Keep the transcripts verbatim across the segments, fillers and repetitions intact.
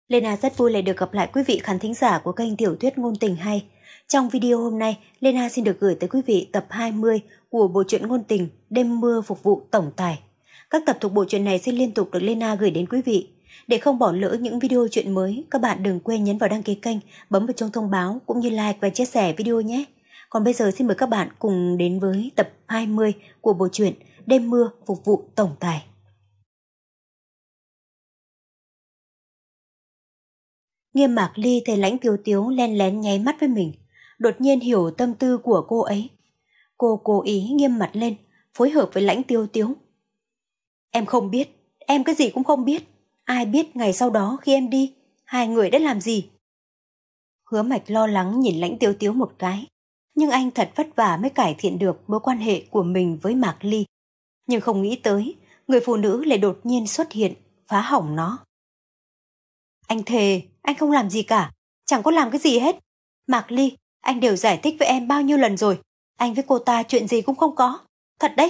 Lena rất vui lại được gặp lại quý vị khán thính giả của kênh Tiểu thuyết ngôn tình hay. Trong video hôm nay, Lena xin được gửi tới quý vị tập hai mươi của bộ truyện ngôn tình Đêm mưa phục vụ tổng tài. Các tập thuộc bộ truyện này sẽ liên tục được Lena gửi đến quý vị. Để không bỏ lỡ những video truyện mới, các bạn đừng quên nhấn vào đăng ký kênh, bấm vào chuông thông báo cũng như like và chia sẻ video nhé. Còn bây giờ xin mời các bạn cùng đến với tập hai mươi của bộ truyện Đêm mưa phục vụ tổng tài. Nghiêm Mạc Ly thấy Lãnh Tiếu Tiếu len lén nháy mắt với mình, đột nhiên hiểu tâm tư của cô ấy. Cô cố ý nghiêm mặt lên, phối hợp với Lãnh Tiếu Tiếu. Em không biết, em cái gì cũng không biết. Ai biết ngày sau đó khi em đi, hai người đã làm gì? Hứa Mạch lo lắng nhìn Lãnh Tiếu Tiếu một cái, nhưng anh thật vất vả mới cải thiện được mối quan hệ của mình với Mạc Ly. Nhưng không nghĩ tới, người phụ nữ lại đột nhiên xuất hiện, phá hỏng nó. Anh thề, anh không làm gì cả, chẳng có làm cái gì hết. Mạc Ly, anh đều giải thích với em bao nhiêu lần rồi, anh với cô ta chuyện gì cũng không có, thật đấy.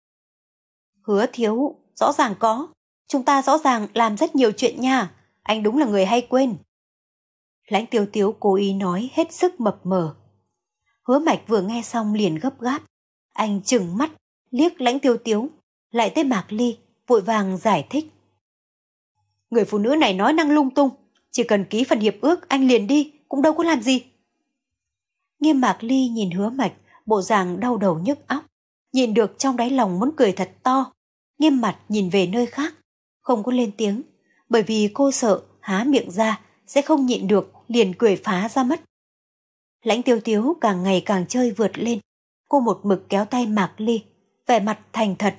Hứa Thiếu, rõ ràng có, chúng ta rõ ràng làm rất nhiều chuyện nha, anh đúng là người hay quên. Lãnh Tiếu Tiếu cố ý nói hết sức mập mờ. Hứa Mạch vừa nghe xong liền gấp gáp, anh trừng mắt, liếc Lãnh Tiếu Tiếu, lại tới Mạc Ly, vội vàng giải thích. Người phụ nữ này nói năng lung tung, chỉ cần ký phần hiệp ước anh liền đi, cũng đâu có làm gì. Nghiêm Mạc Ly nhìn Hứa Mạch, bộ dạng đau đầu nhức óc, nhìn được trong đáy lòng muốn cười thật to, nghiêm mặt nhìn về nơi khác, không có lên tiếng, bởi vì cô sợ há miệng ra sẽ không nhịn được, liền cười phá ra mất. Lãnh Tiếu Tiếu càng ngày càng chơi vượt lên, cô một mực kéo tay Mạc Ly, vẻ mặt thành thật.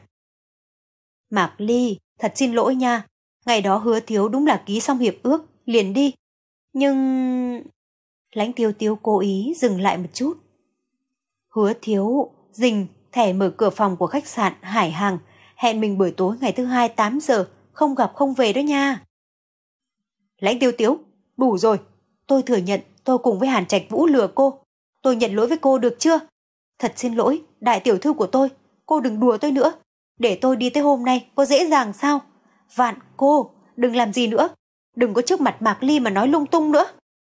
Mạc Ly, thật xin lỗi nha, ngày đó Hứa Thiếu đúng là ký xong hiệp ước, liền đi. Nhưng... Lãnh Tiếu Tiếu cố ý dừng lại một chút. Hứa Thiếu, dình, thẻ mở cửa phòng của khách sạn Hải Hàng, hẹn mình buổi tối ngày thứ hai tám giờ, không gặp không về đó nha. Lãnh Tiếu Tiếu, đủ rồi, tôi thừa nhận tôi cùng với Hàn Trạch Vũ lừa cô. Tôi nhận lỗi với cô được chưa? Thật xin lỗi, đại tiểu thư của tôi, cô đừng đùa tôi nữa. Để tôi đi tới hôm nay có dễ dàng sao? Vạn cô, đừng làm gì nữa, đừng có trước mặt Mạc Ly mà nói lung tung nữa.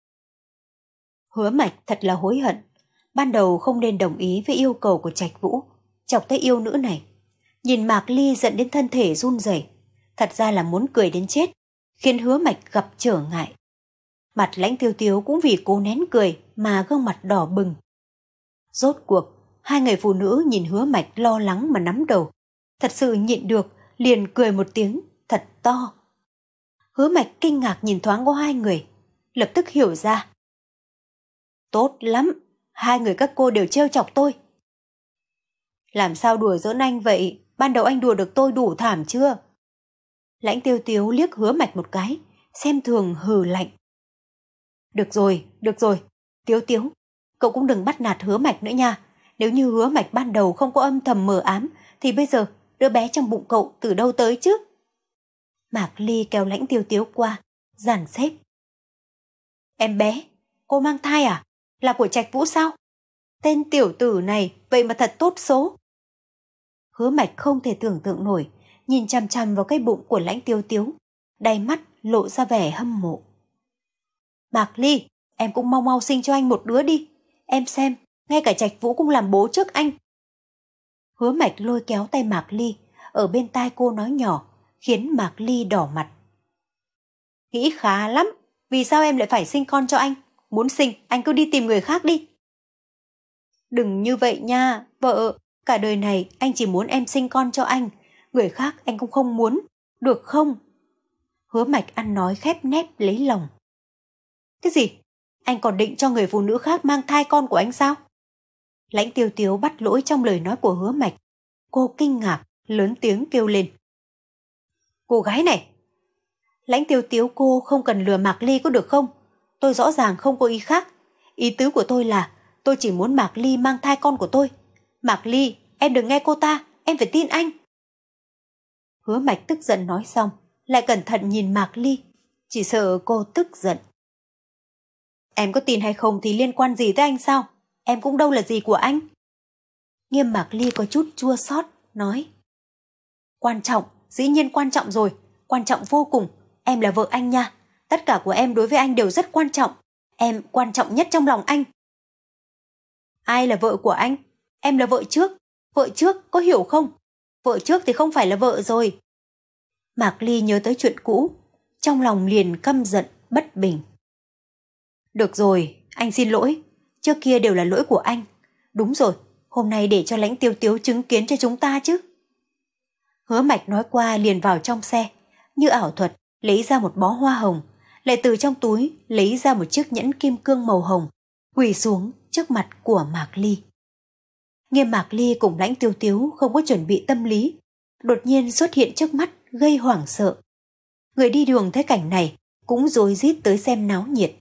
Hứa Mạch thật là hối hận, ban đầu không nên đồng ý với yêu cầu của Trạch Vũ, chọc tới yêu nữ này. Nhìn Mạc Ly giận đến thân thể run rẩy, thật ra là muốn cười đến chết, khiến Hứa Mạch gặp trở ngại. Mặt Lãnh Tiếu Tiếu cũng vì cố nén cười mà gương mặt đỏ bừng. Rốt cuộc, hai người phụ nữ nhìn Hứa Mạch lo lắng mà nắm đầu, thật sự nhịn được, liền cười một tiếng thật to. Hứa Mạch kinh ngạc nhìn thoáng qua hai người, lập tức hiểu ra. Tốt lắm, hai người các cô đều trêu chọc tôi. Làm sao đùa giỡn anh vậy, ban đầu anh đùa được tôi đủ thảm chưa? Lãnh Tiếu Tiếu liếc Hứa Mạch một cái, xem thường hừ lạnh. Được rồi, được rồi, Tiếu Tiếu, cậu cũng đừng bắt nạt Hứa Mạch nữa nha. Nếu như Hứa Mạch ban đầu không có âm thầm mờ ám, thì bây giờ đứa bé trong bụng cậu từ đâu tới chứ? Mạc Ly kéo Lãnh Tiếu Tiếu qua, dàn xếp. Em bé, cô mang thai à? Là của Trạch Vũ sao? Tên tiểu tử này vậy mà thật tốt số. Hứa Mạch không thể tưởng tượng nổi, nhìn chằm chằm vào cái bụng của Lãnh Tiếu Tiếu, đáy mắt lộ ra vẻ hâm mộ. Mạc Ly, em cũng mau mau sinh cho anh một đứa đi. Em xem, ngay cả Trạch Vũ cũng làm bố trước anh. Hứa Mạch lôi kéo tay Mạc Ly, ở bên tai cô nói nhỏ, khiến Mạc Ly đỏ mặt. Nghĩ khá lắm, vì sao em lại phải sinh con cho anh? Muốn sinh, anh cứ đi tìm người khác đi. Đừng như vậy nha, vợ, cả đời này anh chỉ muốn em sinh con cho anh, người khác anh cũng không muốn, được không? Hứa Mạch ăn nói khép nép lấy lòng. Cái gì? Anh còn định cho người phụ nữ khác mang thai con của anh sao? Lãnh Tiếu Tiếu bắt lỗi trong lời nói của Hứa Mạch. Cô kinh ngạc, lớn tiếng kêu lên. Cô gái này! Lãnh Tiếu Tiếu, cô không cần lừa Mạc Ly có được không? Tôi rõ ràng không có ý khác. Ý tứ của tôi là tôi chỉ muốn Mạc Ly mang thai con của tôi. Mạc Ly, em đừng nghe cô ta, em phải tin anh. Hứa Mạch tức giận nói xong, lại cẩn thận nhìn Mạc Ly, chỉ sợ cô tức giận. Em có tin hay không thì liên quan gì tới anh sao? Em cũng đâu là gì của anh. Nghiêm Mạc Ly có chút chua xót nói. Quan trọng, dĩ nhiên quan trọng rồi, quan trọng vô cùng, em là vợ anh nha. Tất cả của em đối với anh đều rất quan trọng. Em quan trọng nhất trong lòng anh. Ai là vợ của anh? Em là vợ trước. Vợ trước, có hiểu không? Vợ trước thì không phải là vợ rồi. Mạc Ly nhớ tới chuyện cũ, trong lòng liền căm giận, bất bình. Được rồi, anh xin lỗi. Trước kia đều là lỗi của anh. Đúng rồi, hôm nay để cho Lãnh Tiêu Tiếu chứng kiến cho chúng ta chứ. Hứa Mạch nói qua liền vào trong xe, như ảo thuật lấy ra một bó hoa hồng, lại từ trong túi lấy ra một chiếc nhẫn kim cương màu hồng, quỳ xuống trước mặt của Mạc Ly. Nghiêm Mạc Ly cùng Lãnh Tiêu Tiếu không có chuẩn bị tâm lý, đột nhiên xuất hiện trước mắt gây hoảng sợ. Người đi đường thấy cảnh này cũng rối rít tới xem náo nhiệt.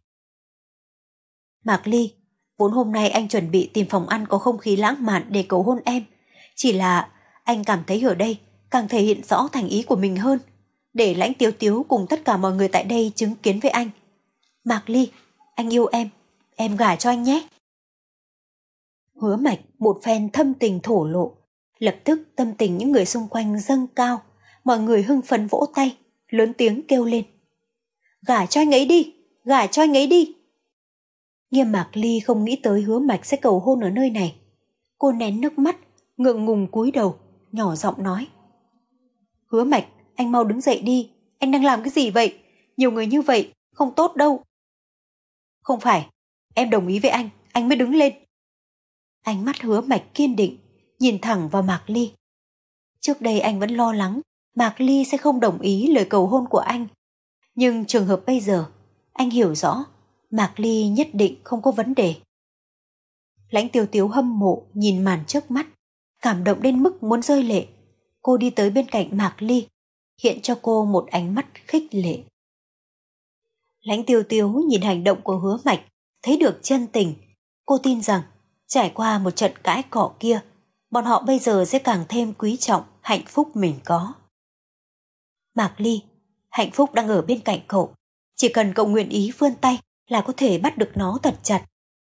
Mạc Ly, vốn hôm nay anh chuẩn bị tìm phòng ăn có không khí lãng mạn để cầu hôn em, chỉ là anh cảm thấy ở đây càng thể hiện rõ thành ý của mình hơn, để Lãnh Tiêu Tiếu cùng tất cả mọi người tại đây chứng kiến với anh. Mạc Ly, anh yêu em, em gả cho anh nhé. Hứa Mạch một phen thâm tình thổ lộ, lập tức tâm tình những người xung quanh dâng cao, mọi người hưng phấn vỗ tay, lớn tiếng kêu lên. Gả cho anh ấy đi, gả cho anh ấy đi. Nghiêm Mạc Ly không nghĩ tới Hứa Mạch sẽ cầu hôn ở nơi này. Cô nén nước mắt, ngượng ngùng cúi đầu, nhỏ giọng nói. Hứa Mạch, anh mau đứng dậy đi, anh đang làm cái gì vậy? Nhiều người như vậy, không tốt đâu. Không phải, em đồng ý với anh, anh mới đứng lên. Ánh mắt Hứa Mạch kiên định, nhìn thẳng vào Mạc Ly. Trước đây anh vẫn lo lắng Mạc Ly sẽ không đồng ý lời cầu hôn của anh. Nhưng trường hợp bây giờ, anh hiểu rõ Mạc Ly nhất định không có vấn đề. Lãnh Tiêu Tiếu hâm mộ nhìn màn trước mắt, cảm động đến mức muốn rơi lệ. Cô đi tới bên cạnh Mạc Ly, hiện cho cô một ánh mắt khích lệ. Lãnh Tiêu Tiếu nhìn hành động của Hứa Mạch, thấy được chân tình. Cô tin rằng trải qua một trận cãi cọ kia, bọn họ bây giờ sẽ càng thêm quý trọng hạnh phúc mình có. Mạc Ly, hạnh phúc đang ở bên cạnh cậu. Chỉ cần cậu nguyện ý vươn tay là có thể bắt được nó thật chặt.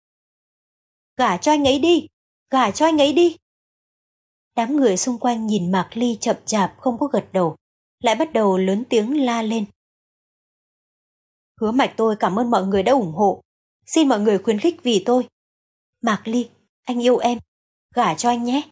Gả cho anh ấy đi, gả cho anh ấy đi. Đám người xung quanh nhìn Mạc Ly chậm chạp không có gật đầu, lại bắt đầu lớn tiếng la lên. Hứa Mạch tôi cảm ơn mọi người đã ủng hộ. Xin mọi người khuyến khích vì tôi. Mạc Ly, anh yêu em, gả cho anh nhé.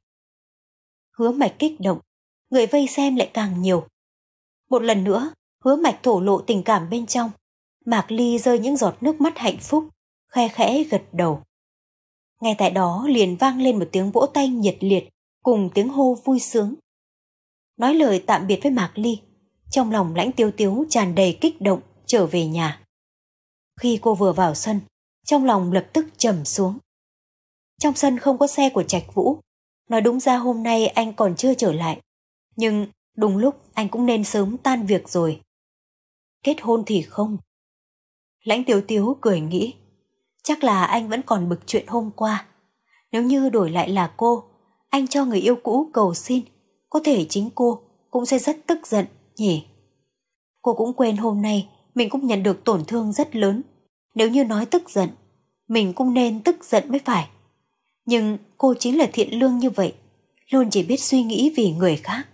Hứa Mạch kích động, người vây xem lại càng nhiều. Một lần nữa, Hứa Mạch thổ lộ tình cảm bên trong. Mạc Ly rơi những giọt nước mắt hạnh phúc, khe khẽ gật đầu. Ngay tại đó liền vang lên một tiếng vỗ tay nhiệt liệt cùng tiếng hô vui sướng. Nói lời tạm biệt với Mạc Ly, trong lòng Lãnh Tiêu Tiếu tràn đầy kích động trở về nhà. Khi cô vừa vào sân, trong lòng lập tức trầm xuống. Trong sân không có xe của Trạch Vũ. Nói đúng ra hôm nay anh còn chưa trở lại, nhưng đúng lúc anh cũng nên sớm tan việc rồi. Kết hôn thì không. Lãnh Tiêu Tiếu cười nghĩ, chắc là anh vẫn còn bực chuyện hôm qua. Nếu như đổi lại là cô, anh cho người yêu cũ cầu xin, có thể chính cô cũng sẽ rất tức giận nhỉ. Cô cũng quên hôm nay mình cũng nhận được tổn thương rất lớn. Nếu như nói tức giận, mình cũng nên tức giận mới phải. Nhưng cô chính là thiện lương như vậy, luôn chỉ biết suy nghĩ vì người khác.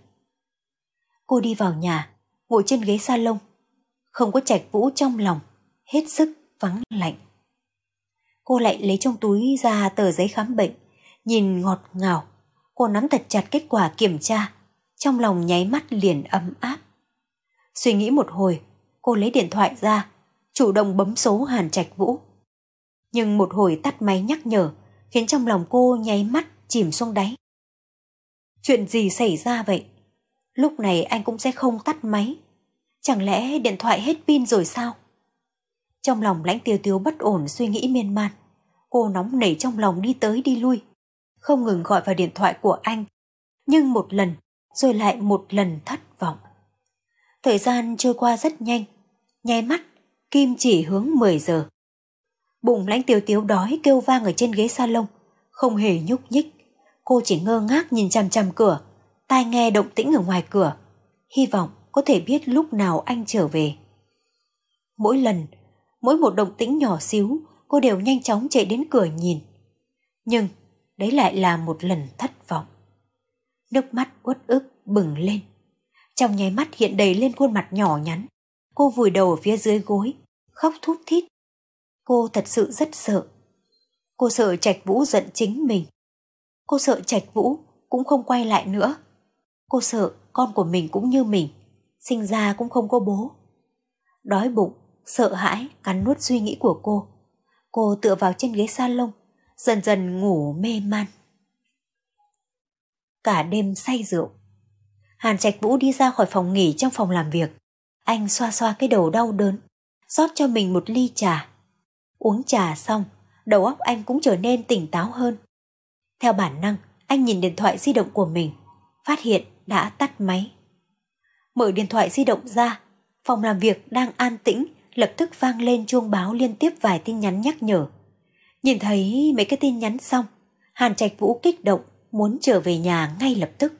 Cô đi vào nhà, ngồi trên ghế salon, không có Trạch Vũ trong lòng, hết sức vắng lạnh. Cô lại lấy trong túi ra tờ giấy khám bệnh, nhìn ngọt ngào. Cô nắm thật chặt kết quả kiểm tra, trong lòng nháy mắt liền ấm áp. Suy nghĩ một hồi, cô lấy điện thoại ra, chủ động bấm số Hàn Trạch Vũ. Nhưng một hồi tắt máy nhắc nhở, khiến trong lòng cô nháy mắt chìm xuống đáy. Chuyện gì xảy ra vậy? Lúc này anh cũng sẽ không tắt máy. Chẳng lẽ điện thoại hết pin rồi sao? Trong lòng Lãnh Tiêu Tiếu bất ổn suy nghĩ miên man. Cô nóng nảy trong lòng đi tới đi lui, không ngừng gọi vào điện thoại của anh. Nhưng một lần, rồi lại một lần thất vọng. Thời gian trôi qua rất nhanh, nháy mắt, kim chỉ hướng mười giờ. Bụng Lãnh Tiêu Tiếu đói kêu vang ở trên ghế salon, không hề nhúc nhích. Cô chỉ ngơ ngác nhìn chằm chằm cửa, tai nghe động tĩnh ở ngoài cửa, hy vọng có thể biết lúc nào anh trở về. Mỗi lần, mỗi một động tĩnh nhỏ xíu, cô đều nhanh chóng chạy đến cửa nhìn. Nhưng đấy lại là một lần thất vọng. Nước mắt uất ức bừng lên, trong nháy mắt hiện đầy lên khuôn mặt nhỏ nhắn. Cô vùi đầu ở phía dưới gối, khóc thút thít. Cô thật sự rất sợ. Cô sợ Trạch Vũ giận chính mình. Cô sợ Trạch Vũ cũng không quay lại nữa. Cô sợ con của mình cũng như mình, sinh ra cũng không có bố. Đói bụng, sợ hãi cắn nuốt suy nghĩ của cô. Cô tựa vào trên ghế salon, dần dần ngủ mê man. Cả đêm say rượu, Hàn Trạch Vũ đi ra khỏi phòng nghỉ trong phòng làm việc. Anh xoa xoa cái đầu đau đớn, rót cho mình một ly trà. Uống trà xong, đầu óc anh cũng trở nên tỉnh táo hơn. Theo bản năng, anh nhìn điện thoại di động của mình, phát hiện đã tắt máy. Mở điện thoại di động ra, phòng làm việc đang an tĩnh, lập tức vang lên chuông báo liên tiếp vài tin nhắn nhắc nhở. Nhìn thấy mấy cái tin nhắn xong, Hàn Trạch Vũ kích động, muốn trở về nhà ngay lập tức.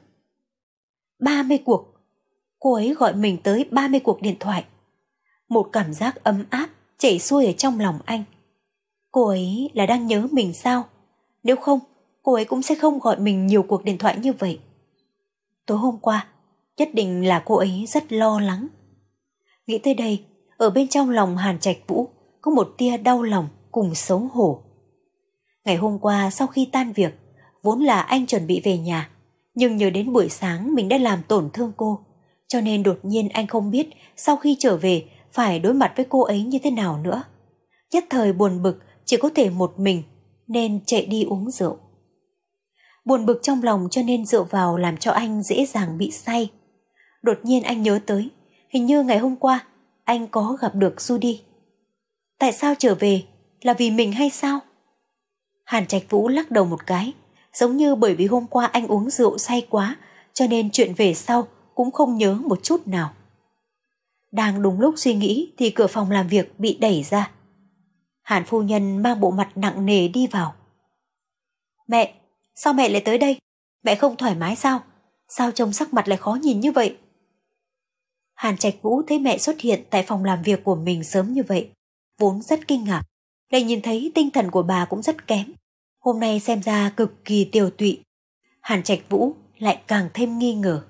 ba mươi cuộc. Cô ấy gọi mình tới ba mươi cuộc điện thoại. Một cảm giác ấm áp chảy xuôi ở trong lòng anh. Cô ấy là đang nhớ mình sao? Nếu không, cô ấy cũng sẽ không gọi mình nhiều cuộc điện thoại như vậy. Tối hôm qua, nhất định là cô ấy rất lo lắng. Nghĩ tới đây, ở bên trong lòng Hàn Trạch Vũ có một tia đau lòng cùng xấu hổ. Ngày hôm qua sau khi tan việc, vốn là anh chuẩn bị về nhà, nhưng nhớ đến buổi sáng mình đã làm tổn thương cô, cho nên đột nhiên anh không biết sau khi trở về phải đối mặt với cô ấy như thế nào nữa. Nhất thời buồn bực, chỉ có thể một mình, nên chạy đi uống rượu. Buồn bực trong lòng cho nên rượu vào làm cho anh dễ dàng bị say. Đột nhiên anh nhớ tới, hình như ngày hôm qua anh có gặp được Judy. Tại sao trở về? Là vì mình hay sao? Hàn Trạch Vũ lắc đầu một cái, giống như bởi vì hôm qua anh uống rượu say quá, cho nên chuyện về sau cũng không nhớ một chút nào. Đang đúng lúc suy nghĩ thì cửa phòng làm việc bị đẩy ra. Hàn phu nhân mang bộ mặt nặng nề đi vào. Mẹ, sao mẹ lại tới đây? Mẹ không thoải mái sao? Sao trông sắc mặt lại khó nhìn như vậy? Hàn Trạch Vũ thấy mẹ xuất hiện tại phòng làm việc của mình sớm như vậy, vốn rất kinh ngạc, lại nhìn thấy tinh thần của bà cũng rất kém. Hôm nay xem ra cực kỳ tiều tụy. Hàn Trạch Vũ lại càng thêm nghi ngờ.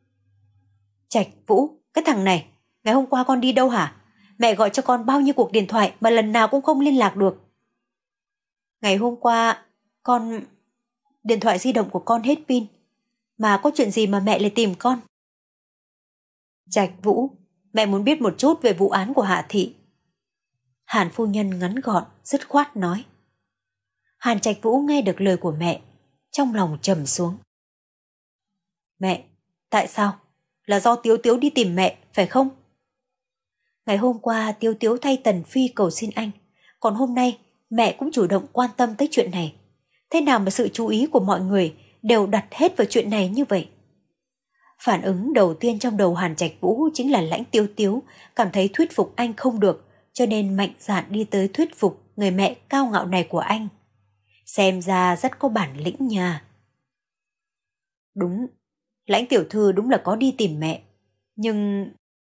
Trạch Vũ, cái thằng này, ngày hôm qua con đi đâu hả? Mẹ gọi cho con bao nhiêu cuộc điện thoại mà lần nào cũng không liên lạc được. Ngày hôm qua, con... Điện thoại di động của con hết pin. Mà có chuyện gì mà mẹ lại tìm con? Trạch Vũ, mẹ muốn biết một chút về vụ án của Hạ Thị. Hàn phu nhân ngắn gọn, dứt khoát nói. Hàn Trạch Vũ nghe được lời của mẹ, trong lòng trầm xuống. Mẹ, tại sao? Là do Tiếu Tiếu đi tìm mẹ, phải không? Ngày hôm qua Tiếu Tiếu thay Tần Phi cầu xin anh, còn hôm nay mẹ cũng chủ động quan tâm tới chuyện này. Thế nào mà sự chú ý của mọi người đều đặt hết vào chuyện này như vậy? Phản ứng đầu tiên trong đầu Hàn Trạch Vũ chính là Lãnh Tiếu Tiếu cảm thấy thuyết phục anh không được, cho nên mạnh dạn đi tới thuyết phục người mẹ cao ngạo này của anh. Xem ra rất có bản lĩnh nha. Đúng, Lãnh tiểu thư đúng là có đi tìm mẹ, nhưng...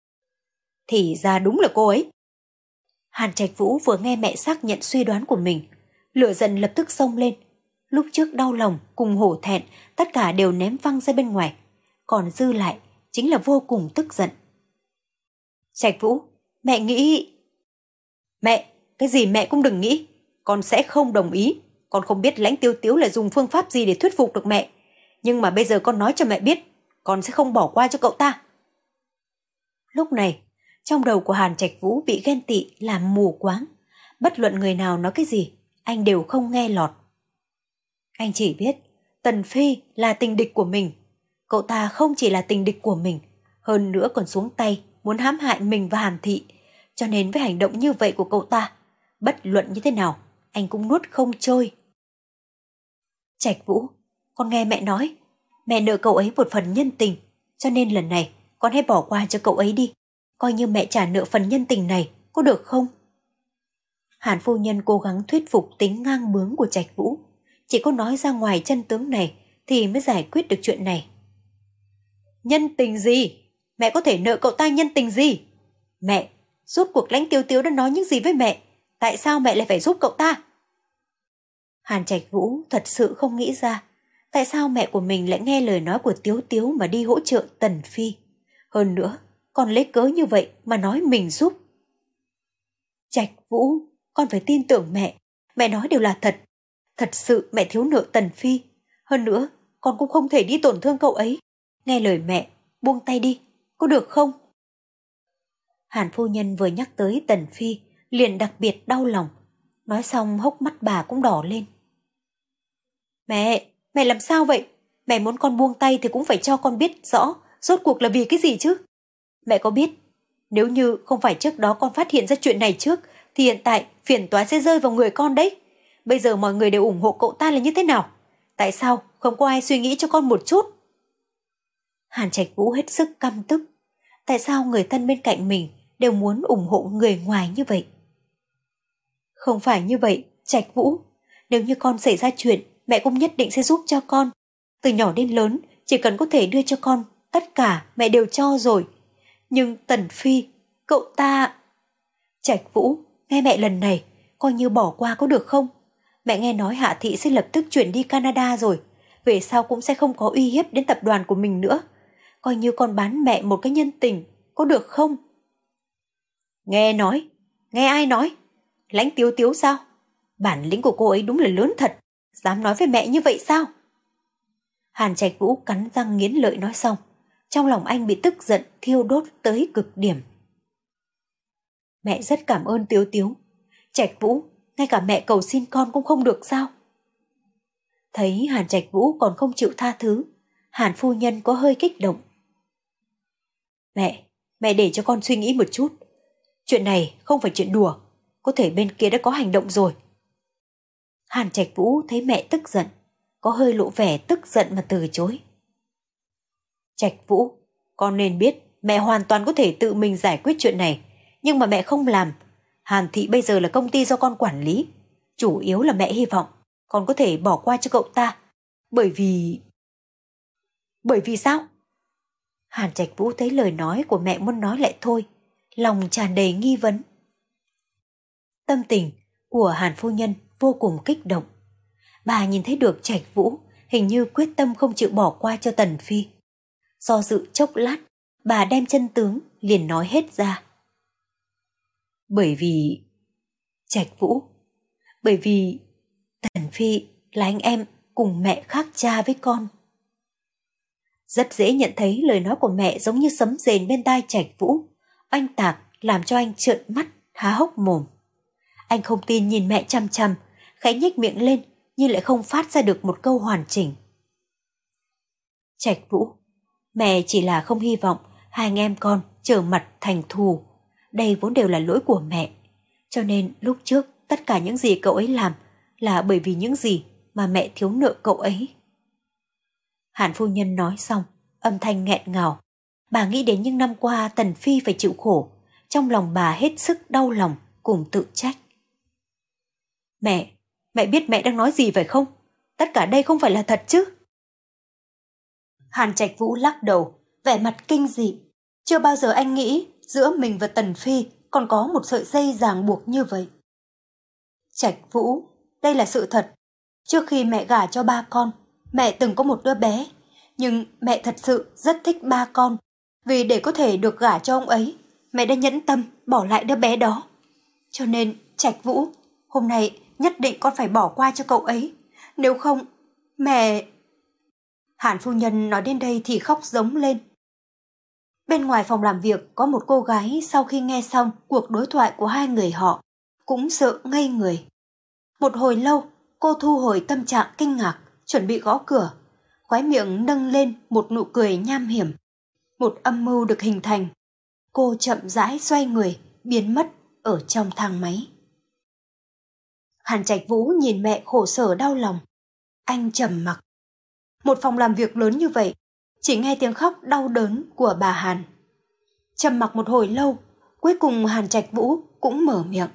Thì ra đúng là cô ấy. Hàn Trạch Vũ vừa nghe mẹ xác nhận suy đoán của mình, lửa giận lập tức xông lên. Lúc trước đau lòng cùng hổ thẹn tất cả đều ném văng ra bên ngoài, còn dư lại chính là vô cùng tức giận. Trạch Vũ, mẹ nghĩ... Mẹ, cái gì mẹ cũng đừng nghĩ, con sẽ không đồng ý. Con không biết Lãnh Tiếu Tiếu là dùng phương pháp gì để thuyết phục được mẹ, nhưng mà bây giờ con nói cho mẹ biết, con sẽ không bỏ qua cho cậu ta. Lúc này, trong đầu của Hàn Trạch Vũ bị ghen tị làm mù quáng. Bất luận người nào nói cái gì, anh đều không nghe lọt. Anh chỉ biết Tần Phi là tình địch của mình. Cậu ta không chỉ là tình địch của mình, hơn nữa còn xuống tay muốn hãm hại mình và Hàn Thị. Cho nên với hành động như vậy của cậu ta, bất luận như thế nào, anh cũng nuốt không trôi. Trạch Vũ, con nghe mẹ nói, mẹ nợ cậu ấy một phần nhân tình, cho nên lần này con hãy bỏ qua cho cậu ấy đi, coi như mẹ trả nợ phần nhân tình này, có được không? Hàn phu nhân cố gắng thuyết phục tính ngang bướng của Trạch Vũ, chỉ có nói ra ngoài chân tướng này thì mới giải quyết được chuyện này. Nhân tình gì? Mẹ có thể nợ cậu ta nhân tình gì? Mẹ, rốt cuộc Lãnh Tiếu Tiếu đã nói những gì với mẹ? Tại sao mẹ lại phải giúp cậu ta? Hàn Trạch Vũ thật sự không nghĩ ra tại sao mẹ của mình lại nghe lời nói của Tiếu Tiếu mà đi hỗ trợ Tần Phi. Hơn nữa, còn lấy cớ như vậy mà nói mình giúp. Trạch Vũ, con phải tin tưởng mẹ. Mẹ nói đều là thật. Thật sự mẹ thiếu nợ Tần Phi. Hơn nữa, con cũng không thể đi tổn thương cậu ấy. Nghe lời mẹ, buông tay đi, có được không? Hàn phu nhân vừa nhắc tới Tần Phi, liền đặc biệt đau lòng. Nói xong hốc mắt bà cũng đỏ lên. Mẹ, mẹ làm sao vậy? Mẹ muốn con buông tay thì cũng phải cho con biết rõ rốt cuộc là vì cái gì chứ? Mẹ có biết, nếu như không phải trước đó con phát hiện ra chuyện này trước, thì hiện tại phiền toái sẽ rơi vào người con đấy. Bây giờ mọi người đều ủng hộ cậu ta là như thế nào? Tại sao không có ai suy nghĩ cho con một chút? Hàn Trạch Vũ hết sức căm tức. Tại sao người thân bên cạnh mình đều muốn ủng hộ người ngoài như vậy? Không phải như vậy, Trạch Vũ. Nếu như con xảy ra chuyện, mẹ cũng nhất định sẽ giúp cho con. Từ nhỏ đến lớn, chỉ cần có thể đưa cho con, tất cả mẹ đều cho rồi. Nhưng Tần Phi, cậu ta... Trạch Vũ, nghe mẹ lần này, coi như bỏ qua có được không? Mẹ nghe nói Hạ Thị sẽ lập tức chuyển đi Canada rồi. Về sau cũng sẽ không có uy hiếp đến tập đoàn của mình nữa. Coi như con bán mẹ một cái nhân tình, có được không? Nghe nói, nghe ai nói? Lãnh Tiếu Tiếu sao? Bản lĩnh của cô ấy đúng là lớn thật. Dám nói với mẹ như vậy sao? Hàn Trạch Vũ cắn răng nghiến lợi nói xong. Trong lòng anh bị tức giận thiêu đốt tới cực điểm. Mẹ rất cảm ơn Tiếu Tiếu. Trạch Vũ, ngay cả mẹ cầu xin con cũng không được sao? Thấy Hàn Trạch Vũ còn không chịu tha thứ, Hàn phu nhân có hơi kích động. Mẹ, mẹ để cho con suy nghĩ một chút. Chuyện này không phải chuyện đùa, có thể bên kia đã có hành động rồi. Hàn Trạch Vũ thấy mẹ tức giận, có hơi lộ vẻ tức giận mà từ chối. Trạch Vũ, con nên biết mẹ hoàn toàn có thể tự mình giải quyết chuyện này, nhưng mà mẹ không làm. Hàn Thị bây giờ là công ty do con quản lý, chủ yếu là mẹ hy vọng con có thể bỏ qua cho cậu ta. Bởi vì... Bởi vì sao? Hàn Trạch Vũ thấy lời nói của mẹ muốn nói lại thôi, lòng tràn đầy nghi vấn. Tâm tình của Hàn phu nhân vô cùng kích động. Bà nhìn thấy được Trạch Vũ hình như quyết tâm không chịu bỏ qua cho Tần Phi. Do dự chốc lát, bà đem chân tướng liền nói hết ra. Bởi vì... Trạch Vũ, bởi vì Tần Phi là anh em cùng mẹ khác cha với con. Rất dễ nhận thấy lời nói của mẹ giống như sấm rền bên tai Trạch Vũ. Oanh tạc làm cho anh trợn mắt, há hốc mồm. Anh không tin nhìn mẹ chăm chăm, khẽ nhếch miệng lên nhưng lại không phát ra được một câu hoàn chỉnh. Trạch Vũ, mẹ chỉ là không hy vọng hai anh em con trở mặt thành thù. Đây vốn đều là lỗi của mẹ. Cho nên lúc trước tất cả những gì cậu ấy làm là bởi vì những gì mà mẹ thiếu nợ cậu ấy. Hàn phu nhân nói xong, âm thanh nghẹn ngào. Bà nghĩ đến những năm qua Tần Phi phải chịu khổ. Trong lòng bà hết sức đau lòng cùng tự trách. Mẹ, mẹ biết mẹ đang nói gì phải không? Tất cả đây không phải là thật chứ? Hàn Trạch Vũ lắc đầu, vẻ mặt kinh dị. Chưa bao giờ anh nghĩ giữa mình và Tần Phi còn có một sợi dây ràng buộc như vậy. Trạch Vũ, đây là sự thật. Trước khi mẹ gả cho ba con, mẹ từng có một đứa bé. Nhưng mẹ thật sự rất thích ba con. Vì để có thể được gả cho ông ấy, mẹ đã nhẫn tâm bỏ lại đứa bé đó. Cho nên, Trạch Vũ, hôm nay nhất định con phải bỏ qua cho cậu ấy. Nếu không, mẹ... Hàn phu nhân nói đến đây thì khóc rống lên. Bên ngoài phòng làm việc có một cô gái sau khi nghe xong cuộc đối thoại của hai người họ, cũng sợ ngây người. Một hồi lâu, cô thu hồi tâm trạng kinh ngạc, chuẩn bị gõ cửa. Khóe miệng nâng lên một nụ cười nham hiểm. Một âm mưu được hình thành. Cô chậm rãi xoay người, biến mất ở trong thang máy. Hàn Trạch Vũ nhìn mẹ khổ sở đau lòng. Anh trầm mặc. Một phòng làm việc lớn như vậy, chỉ nghe tiếng khóc đau đớn của bà Hàn. Trầm mặc một hồi lâu, cuối cùng Hàn Trạch Vũ cũng mở miệng.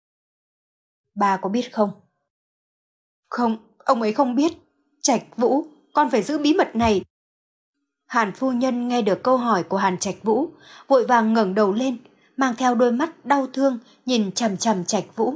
Bà có biết không? Không, ông ấy không biết. Trạch Vũ, con phải giữ bí mật này. Hàn phu nhân nghe được câu hỏi của Hàn Trạch Vũ, vội vàng ngẩng đầu lên, mang theo đôi mắt đau thương nhìn chằm chằm Trạch Vũ.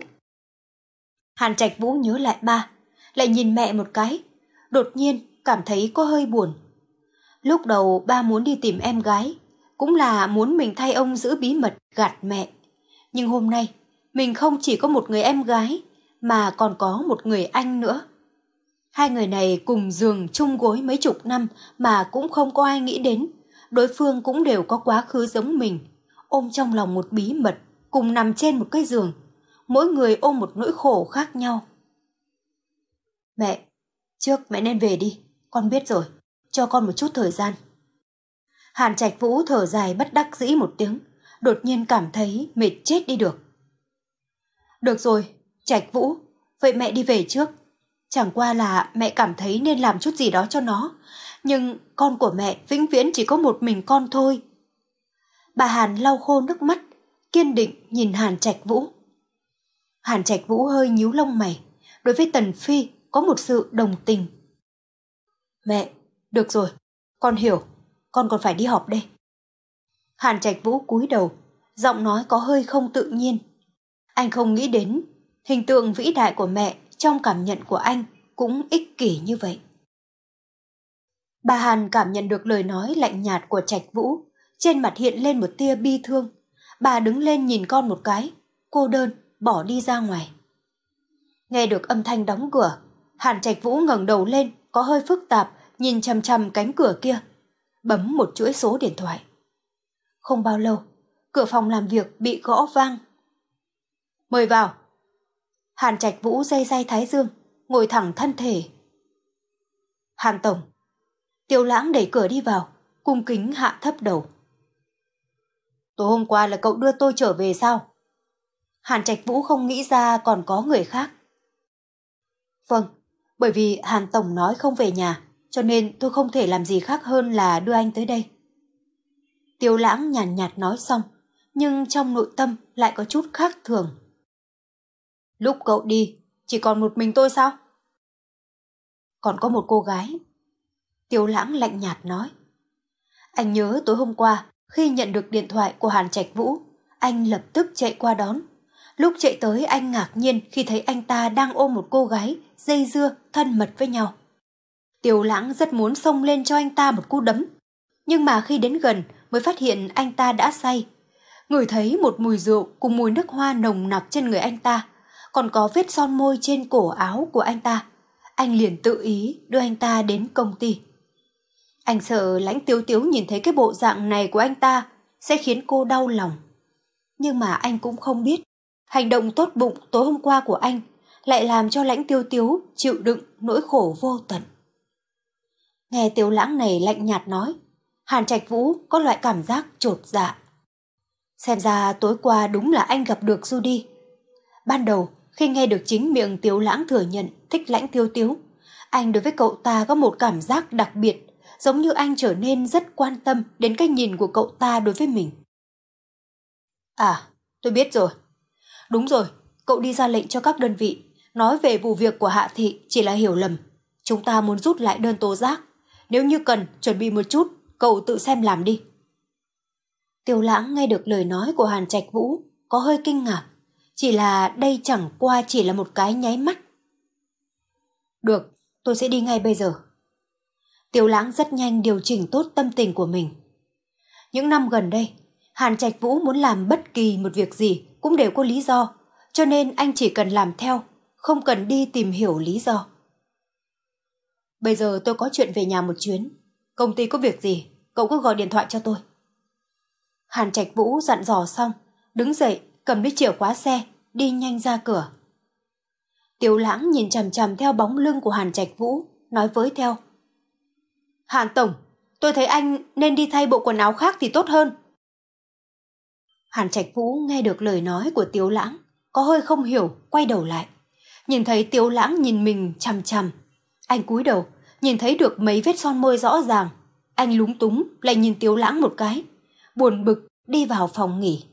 Hàn Trạch Vũ nhớ lại ba, lại nhìn mẹ một cái, đột nhiên cảm thấy có hơi buồn. Lúc đầu ba muốn đi tìm em gái, cũng là muốn mình thay ông giữ bí mật gạt mẹ. Nhưng hôm nay, mình không chỉ có một người em gái, mà còn có một người anh nữa. Hai người này cùng giường chung gối mấy chục năm mà cũng không có ai nghĩ đến. Đối phương cũng đều có quá khứ giống mình, ôm trong lòng một bí mật, cùng nằm trên một cái giường. Mỗi người ôm một nỗi khổ khác nhau. Mẹ, trước mẹ nên về đi, con biết rồi, cho con một chút thời gian. Hàn Trạch Vũ thở dài bất đắc dĩ một tiếng, đột nhiên cảm thấy mệt chết đi được. Được rồi, Trạch Vũ, vậy mẹ đi về trước. Chẳng qua là mẹ cảm thấy nên làm chút gì đó cho nó, nhưng con của mẹ vĩnh viễn chỉ có một mình con thôi. Bà Hàn lau khô nước mắt, kiên định nhìn Hàn Trạch Vũ. Hàn Trạch Vũ hơi nhíu lông mày, đối với Tần Phi có một sự đồng tình. Mẹ, được rồi, con hiểu, con còn phải đi học đây. Hàn Trạch Vũ cúi đầu, giọng nói có hơi không tự nhiên. Anh không nghĩ đến hình tượng vĩ đại của mẹ trong cảm nhận của anh cũng ích kỷ như vậy. Bà Hàn cảm nhận được lời nói lạnh nhạt của Trạch Vũ, trên mặt hiện lên một tia bi thương. Bà đứng lên nhìn con một cái, cô đơn bỏ đi ra ngoài. Nghe được âm thanh đóng cửa, Hàn Trạch Vũ ngẩng đầu lên, có hơi phức tạp, nhìn chằm chằm cánh cửa kia, bấm một chuỗi số điện thoại. Không bao lâu, cửa phòng làm việc bị gõ vang. Mời vào. Hàn Trạch Vũ day day thái dương, ngồi thẳng thân thể. Hàn tổng. Tiêu Lãng đẩy cửa đi vào, cung kính hạ thấp đầu. Tối hôm qua là cậu đưa tôi trở về sao? Hàn Trạch Vũ không nghĩ ra còn có người khác. Vâng, bởi vì Hàn tổng nói không về nhà, cho nên tôi không thể làm gì khác hơn là đưa anh tới đây. Tiêu Lãng nhàn nhạt, nhạt nói xong, nhưng trong nội tâm lại có chút khác thường. Lúc cậu đi, chỉ còn một mình tôi sao? Còn có một cô gái. Tiêu Lãng lạnh nhạt nói. Anh nhớ tối hôm qua, khi nhận được điện thoại của Hàn Trạch Vũ, anh lập tức chạy qua đón. Lúc chạy tới anh ngạc nhiên khi thấy anh ta đang ôm một cô gái, dây dưa, thân mật với nhau. Tiêu Lãng rất muốn xông lên cho anh ta một cú đấm. Nhưng mà khi đến gần mới phát hiện anh ta đã say. Ngửi thấy một mùi rượu cùng mùi nước hoa nồng nặc trên người anh ta, còn có vết son môi trên cổ áo của anh ta. Anh liền tự ý đưa anh ta đến công ty. Anh sợ Lãnh Tiếu Tiếu nhìn thấy cái bộ dạng này của anh ta sẽ khiến cô đau lòng. Nhưng mà anh cũng không biết, hành động tốt bụng tối hôm qua của anh lại làm cho Lãnh Tiếu Tiếu chịu đựng nỗi khổ vô tận. Nghe Tiêu Lãng này lạnh nhạt nói, Hàn Trạch Vũ có loại cảm giác chột dạ. Xem ra tối qua đúng là anh gặp được Judy. Ban đầu, khi nghe được chính miệng Tiêu Lãng thừa nhận thích Lãnh Tiêu Tiếu, anh đối với cậu ta có một cảm giác đặc biệt, giống như anh trở nên rất quan tâm đến cái nhìn của cậu ta đối với mình. À, tôi biết rồi. Đúng rồi, cậu đi ra lệnh cho các đơn vị, nói về vụ việc của Hạ Thị chỉ là hiểu lầm. Chúng ta muốn rút lại đơn tố giác. Nếu như cần, chuẩn bị một chút, cậu tự xem làm đi. Tiêu Lãng nghe được lời nói của Hàn Trạch Vũ, có hơi kinh ngạc. Chỉ là đây chẳng qua chỉ là một cái nháy mắt. Được, tôi sẽ đi ngay bây giờ. Tiêu Lãng rất nhanh điều chỉnh tốt tâm tình của mình. Những năm gần đây, Hàn Trạch Vũ muốn làm bất kỳ một việc gì cũng đều có lý do, cho nên anh chỉ cần làm theo, không cần đi tìm hiểu lý do. Bây giờ tôi có chuyện về nhà một chuyến. Công ty có việc gì, cậu cứ gọi điện thoại cho tôi. Hàn Trạch Vũ dặn dò xong, đứng dậy, cầm lấy chìa khóa xe, đi nhanh ra cửa. Tiêu Lãng nhìn chằm chằm theo bóng lưng của Hàn Trạch Vũ, nói với theo. Hàn tổng, tôi thấy anh nên đi thay bộ quần áo khác thì tốt hơn. Hàn Trạch Vũ nghe được lời nói của Tiêu Lãng, có hơi không hiểu, quay đầu lại. Nhìn thấy Tiêu Lãng nhìn mình chằm chằm. Anh cúi đầu, nhìn thấy được mấy vết son môi rõ ràng. Anh lúng túng, lại nhìn Tiêu Lãng một cái. Buồn bực, đi vào phòng nghỉ.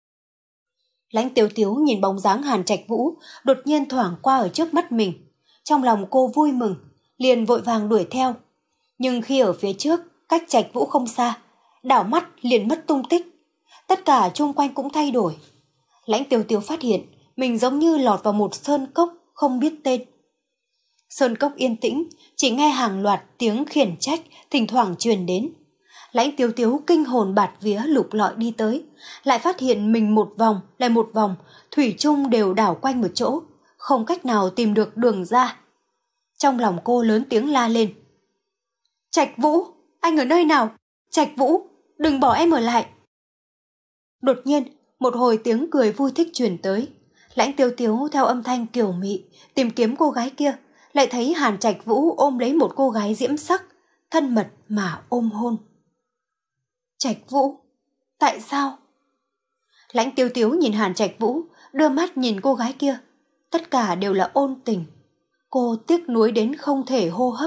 Lãnh Tiếu Tiếu nhìn bóng dáng Hàn Trạch Vũ đột nhiên thoảng qua ở trước mắt mình. Trong lòng cô vui mừng, liền vội vàng đuổi theo. Nhưng khi ở phía trước, cách Trạch Vũ không xa, đảo mắt liền mất tung tích. Tất cả chung quanh cũng thay đổi. Lãnh Tiếu Tiếu phát hiện mình giống như lọt vào một sơn cốc không biết tên. Sơn cốc yên tĩnh, chỉ nghe hàng loạt tiếng khiển trách thỉnh thoảng truyền đến. Lãnh Tiếu Tiếu kinh hồn bạt vía lục lọi đi tới, lại phát hiện mình một vòng lại một vòng, thủy chung đều đảo quanh một chỗ, không cách nào tìm được đường ra. Trong lòng cô lớn tiếng la lên. Trạch Vũ, anh ở nơi nào? Trạch Vũ, đừng bỏ em ở lại. Đột nhiên, một hồi tiếng cười vui thích truyền tới. Lãnh Tiếu Tiếu theo âm thanh kiều mị tìm kiếm cô gái kia, lại thấy Hàn Trạch Vũ ôm lấy một cô gái diễm sắc, thân mật mà ôm hôn. Trạch Vũ, tại sao? Lãnh Tiếu Tiếu nhìn Hàn Trạch Vũ, đưa mắt nhìn cô gái kia, tất cả đều là ôn tình. Cô tiếc nuối đến không thể hô hấp.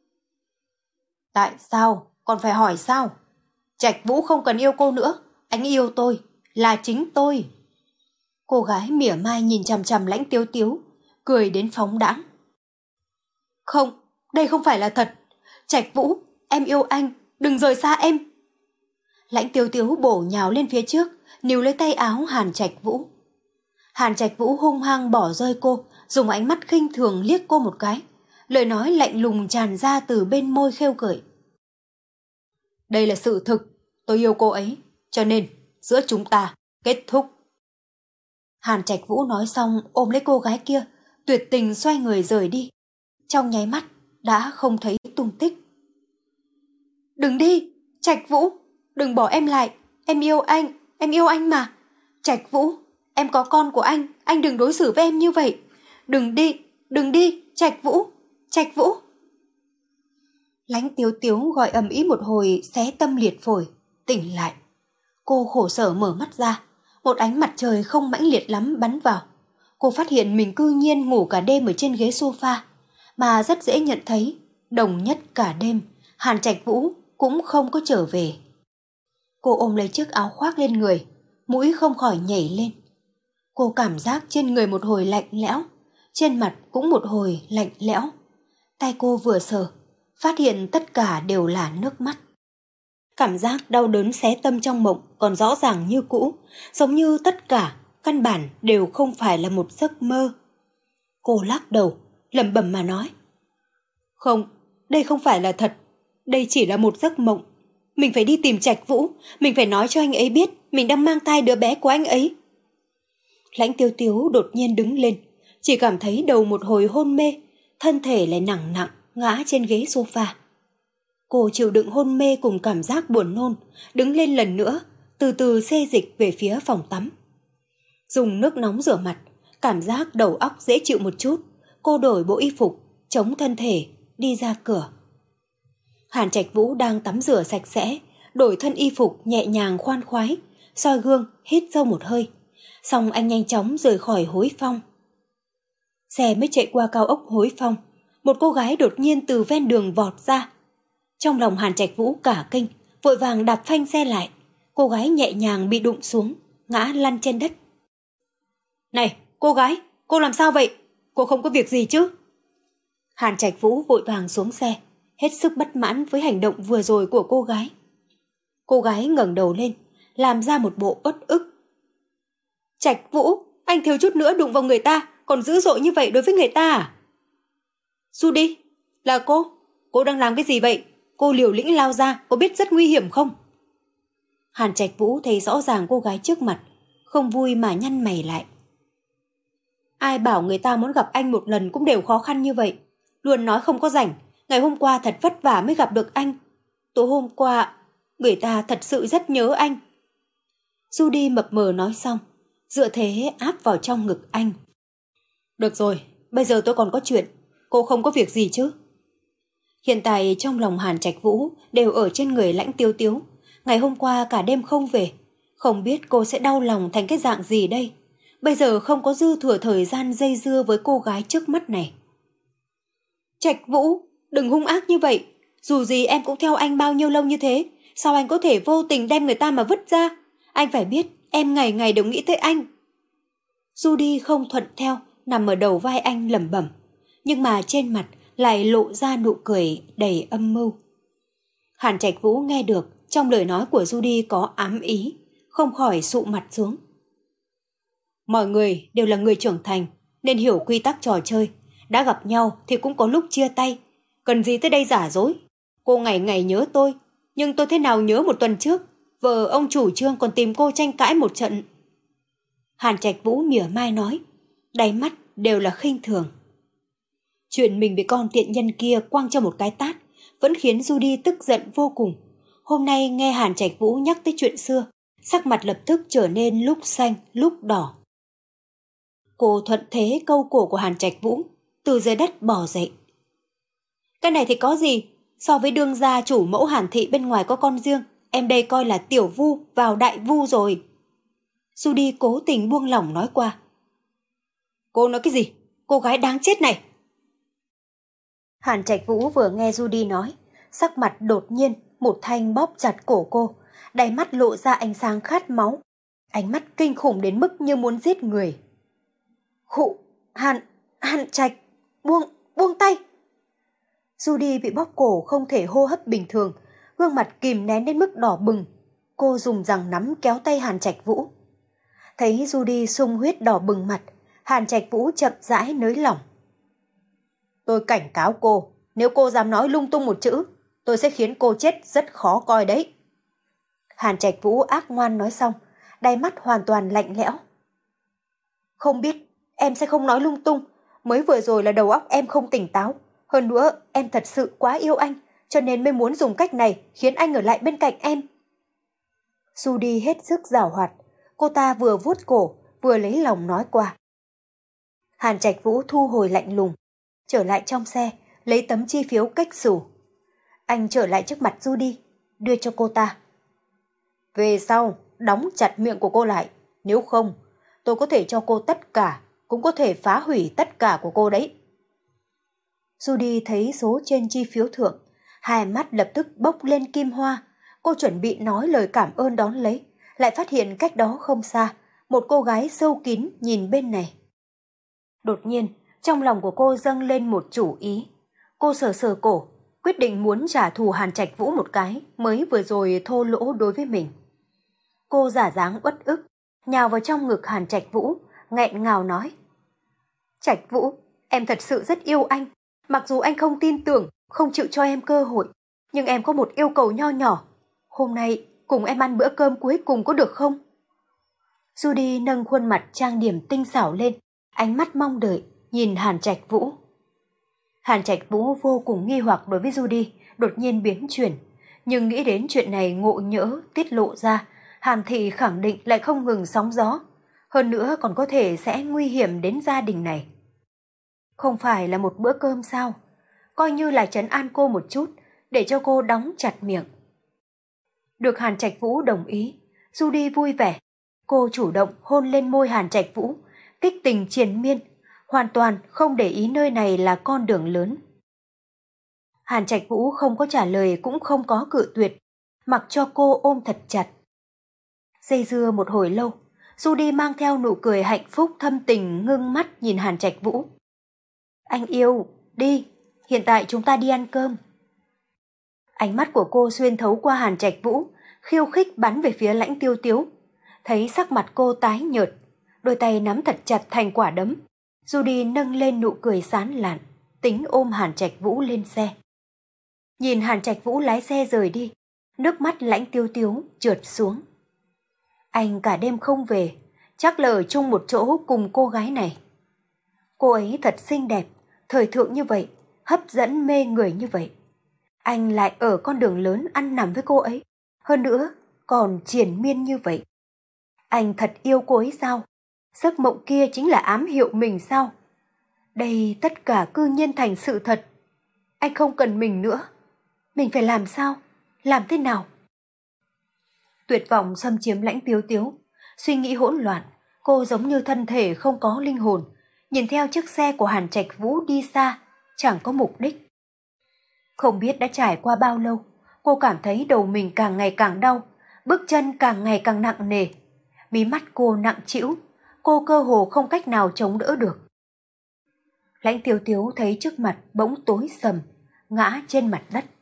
Tại sao? Còn phải hỏi sao? Trạch Vũ không cần yêu cô nữa, anh yêu tôi, là chính tôi. Cô gái mỉa mai nhìn chằm chằm Lãnh Tiếu Tiếu, cười đến phóng đãng. Không, đây không phải là thật. Trạch Vũ, em yêu anh, đừng rời xa em. Lãnh Tiếu Tiếu bổ nhào lên phía trước, níu lấy tay áo Hàn Trạch Vũ. Hàn Trạch Vũ hung hăng bỏ rơi cô, dùng ánh mắt khinh thường liếc cô một cái. Lời nói lạnh lùng tràn ra từ bên môi khêu gợi. Đây là sự thực, tôi yêu cô ấy, cho nên giữa chúng ta kết thúc. Hàn Trạch Vũ nói xong ôm lấy cô gái kia, tuyệt tình xoay người rời đi. Trong nháy mắt đã không thấy tung tích. Đừng đi, Trạch Vũ, đừng bỏ em lại, em yêu anh, em yêu anh mà. Trạch Vũ, em có con của anh, anh đừng đối xử với em như vậy. Đừng đi, đừng đi, Trạch Vũ, Trạch Vũ. Lãnh Tiếu Tiếu gọi ầm ĩ một hồi xé tâm liệt phổi, tỉnh lại. Cô khổ sở mở mắt ra, một ánh mặt trời không mãnh liệt lắm bắn vào. Cô phát hiện mình cư nhiên ngủ cả đêm ở trên ghế sofa, mà rất dễ nhận thấy, đồng nhất cả đêm, Hàn Trạch Vũ cũng không có trở về. Cô ôm lấy chiếc áo khoác lên người, mũi không khỏi nhảy lên. Cô cảm giác trên người một hồi lạnh lẽo, trên mặt cũng một hồi lạnh lẽo. Tay cô vừa sờ, phát hiện tất cả đều là nước mắt. Cảm giác đau đớn xé tâm trong mộng còn rõ ràng như cũ, giống như tất cả, căn bản đều không phải là một giấc mơ. Cô lắc đầu, lẩm bẩm mà nói. Không, đây không phải là thật, đây chỉ là một giấc mộng. Mình phải đi tìm Trạch Vũ, mình phải nói cho anh ấy biết mình đang mang thai đứa bé của anh ấy. Lãnh Tiếu Tiếu đột nhiên đứng lên, chỉ cảm thấy đầu một hồi hôn mê, thân thể lại nặng nặng ngã trên ghế sofa. Cô chịu đựng hôn mê cùng cảm giác buồn nôn, đứng lên lần nữa, từ từ xê dịch về phía phòng tắm. Dùng nước nóng rửa mặt, cảm giác đầu óc dễ chịu một chút, cô đổi bộ y phục, chống thân thể, đi ra cửa. Hàn Trạch Vũ đang tắm rửa sạch sẽ, đổi thân y phục nhẹ nhàng khoan khoái, soi gương, hít sâu một hơi. Xong anh nhanh chóng rời khỏi Hối Phong. Xe mới chạy qua cao ốc Hối Phong, một cô gái đột nhiên từ ven đường vọt ra. Trong lòng Hàn Trạch Vũ cả kinh, vội vàng đạp phanh xe lại. Cô gái nhẹ nhàng bị đụng xuống, ngã lăn trên đất. Này, cô gái, cô làm sao vậy? Cô không có việc gì chứ? Hàn Trạch Vũ vội vàng xuống xe, hết sức bất mãn với hành động vừa rồi của cô gái. Cô gái ngẩng đầu lên, làm ra một bộ uất ức. Trạch Vũ, anh thiếu chút nữa đụng vào người ta, còn dữ dội như vậy đối với người ta à? Judy, là cô, cô đang làm cái gì vậy? Cô liều lĩnh lao ra, có biết rất nguy hiểm không? Hàn Trạch Vũ thấy rõ ràng cô gái trước mặt, không vui mà nhăn mày lại. Ai bảo người ta muốn gặp anh một lần cũng đều khó khăn như vậy, luôn nói không có rảnh, ngày hôm qua thật vất vả mới gặp được anh. Tối hôm qua, người ta thật sự rất nhớ anh. Judy mập mờ nói xong, dựa thế áp vào trong ngực anh. Được rồi, bây giờ tôi còn có chuyện, cô không có việc gì chứ? Hiện tại trong lòng Hàn Trạch Vũ đều ở trên người Lãnh Tiếu Tiếu. Ngày hôm qua cả đêm không về, không biết cô sẽ đau lòng thành cái dạng gì đây. Bây giờ không có dư thừa thời gian dây dưa với cô gái trước mắt này. Trạch Vũ, đừng hung ác như vậy. Dù gì em cũng theo anh bao nhiêu lâu như thế, sao anh có thể vô tình đem người ta mà vứt ra? Anh phải biết em ngày ngày đều nghĩ tới anh. Judy không thuận theo, nằm ở đầu vai anh lẩm bẩm, nhưng mà trên mặt lại lộ ra nụ cười đầy âm mưu. Hàn Trạch Vũ nghe được trong lời nói của Judy có ám ý, không khỏi sụ mặt xuống. Mọi người đều là người trưởng thành, nên hiểu quy tắc trò chơi. Đã gặp nhau thì cũng có lúc chia tay, cần gì tới đây giả dối. Cô ngày ngày nhớ tôi, Nhưng tôi thế nào nhớ một tuần trước, vợ ông chủ Trương còn tìm cô tranh cãi một trận. Hàn Trạch Vũ mỉa mai nói, đáy mắt đều là khinh thường. Chuyện mình bị con tiện nhân kia quăng cho một cái tát vẫn khiến Judy tức giận vô cùng. Hôm nay nghe Hàn Trạch Vũ nhắc tới chuyện xưa, sắc mặt lập tức trở nên lúc xanh lúc đỏ. Cô thuận thế câu cổ của Hàn Trạch Vũ, từ dưới đất bò dậy. Cái này thì có gì, so với đương gia chủ mẫu Hàn thị bên ngoài có con riêng, em đây coi là tiểu vu vào đại vu rồi. Judy cố tình buông lỏng nói qua. Cô nói cái gì? Cô gái đáng chết này! Hàn Trạch Vũ vừa nghe Judy nói, sắc mặt đột nhiên một thanh bóp chặt cổ cô, đáy mắt lộ ra ánh sáng khát máu, ánh mắt kinh khủng đến mức như muốn giết người. Khụ, Hàn, Hàn Trạch, buông, buông tay! Judy bị bóp cổ không thể hô hấp bình thường, gương mặt kìm nén đến mức đỏ bừng. Cô dùng răng nắm kéo tay Hàn Trạch Vũ. Thấy Judy sung huyết đỏ bừng mặt, Hàn Trạch Vũ chậm rãi nới lỏng. Tôi cảnh cáo cô, nếu cô dám nói lung tung một chữ, tôi sẽ khiến cô chết rất khó coi đấy. Hàn Trạch Vũ ác ngoan nói xong, đáy mắt hoàn toàn lạnh lẽo. Không biết, em sẽ không nói lung tung, mới vừa rồi là đầu óc em không tỉnh táo. Hơn nữa, em thật sự quá yêu anh, cho nên mới muốn dùng cách này khiến anh ở lại bên cạnh em. Judy hết sức giảo hoạt, cô ta vừa vuốt cổ, vừa lấy lòng nói qua. Hàn Trạch Vũ thu hồi lạnh lùng, trở lại trong xe, lấy tấm chi phiếu cách xù. Anh trở lại trước mặt Judy, đưa cho cô ta. Về sau, đóng chặt miệng của cô lại, nếu không, tôi có thể cho cô tất cả, cũng có thể phá hủy tất cả của cô đấy. Judy thấy số trên chi phiếu thượng, hai mắt lập tức bốc lên kim hoa. Cô chuẩn bị nói lời cảm ơn đón lấy, lại phát hiện cách đó không xa, một cô gái sâu kín nhìn bên này. Đột nhiên, trong lòng của cô dâng lên một chủ ý. Cô sờ sờ cổ, quyết định muốn trả thù Hàn Trạch Vũ một cái mới vừa rồi thô lỗ đối với mình. Cô giả dáng uất ức, nhào vào trong ngực Hàn Trạch Vũ, nghẹn ngào nói. Trạch Vũ, em thật sự rất yêu anh. Mặc dù anh không tin tưởng, không chịu cho em cơ hội, nhưng em có một yêu cầu nho nhỏ. Hôm nay cùng em ăn bữa cơm cuối cùng có được không? Judy nâng khuôn mặt trang điểm tinh xảo lên, ánh mắt mong đợi, nhìn Hàn Trạch Vũ. Hàn Trạch Vũ vô cùng nghi hoặc đối với Judy, đột nhiên biến chuyển. Nhưng nghĩ đến chuyện này ngộ nhỡ, tiết lộ ra, Hàn thị khẳng định lại không ngừng sóng gió. Hơn nữa còn có thể sẽ nguy hiểm đến gia đình này. Không phải là một bữa cơm sao? Coi như là trấn an cô một chút, để cho cô đóng chặt miệng. Được Hàn Trạch Vũ đồng ý, Judy vui vẻ. Cô chủ động hôn lên môi Hàn Trạch Vũ, kích tình triền miên, hoàn toàn không để ý nơi này là con đường lớn. Hàn Trạch Vũ không có trả lời cũng không có cự tuyệt, mặc cho cô ôm thật chặt. Dây dưa một hồi lâu, Judy mang theo nụ cười hạnh phúc thâm tình ngưng mắt nhìn Hàn Trạch Vũ. Anh yêu, đi, hiện tại chúng ta đi ăn cơm. Ánh mắt của cô xuyên thấu qua Hàn Trạch Vũ, khiêu khích bắn về phía Lãnh Tiêu Tiếu. Thấy sắc mặt cô tái nhợt, đôi tay nắm thật chặt thành quả đấm. Judy nâng lên nụ cười sán lạn, tính ôm Hàn Trạch Vũ lên xe. Nhìn Hàn Trạch Vũ lái xe rời đi, nước mắt Lãnh Tiêu Tiếu trượt xuống. Anh cả đêm không về, chắc là ở chung một chỗ cùng cô gái này. Cô ấy thật xinh đẹp, thời thượng như vậy, hấp dẫn mê người như vậy. Anh lại ở con đường lớn ăn nằm với cô ấy, hơn nữa còn triền miên như vậy. Anh thật yêu cô ấy sao? Giấc mộng kia chính là ám hiệu mình sao? Đây tất cả cư nhiên thành sự thật. Anh không cần mình nữa. Mình phải làm sao? Làm thế nào? Tuyệt vọng xâm chiếm Lãnh Tiêu Tiếu. Suy nghĩ hỗn loạn, cô giống như thân thể không có linh hồn, nhìn theo chiếc xe của Hàn Trạch Vũ đi xa, chẳng có mục đích. Không biết đã trải qua bao lâu, cô cảm thấy đầu mình càng ngày càng đau, bước chân càng ngày càng nặng nề. Mí mắt cô nặng trĩu, cô cơ hồ không cách nào chống đỡ được. Lãnh Tiêu Tiếu thấy trước mặt bỗng tối sầm, ngã trên mặt đất.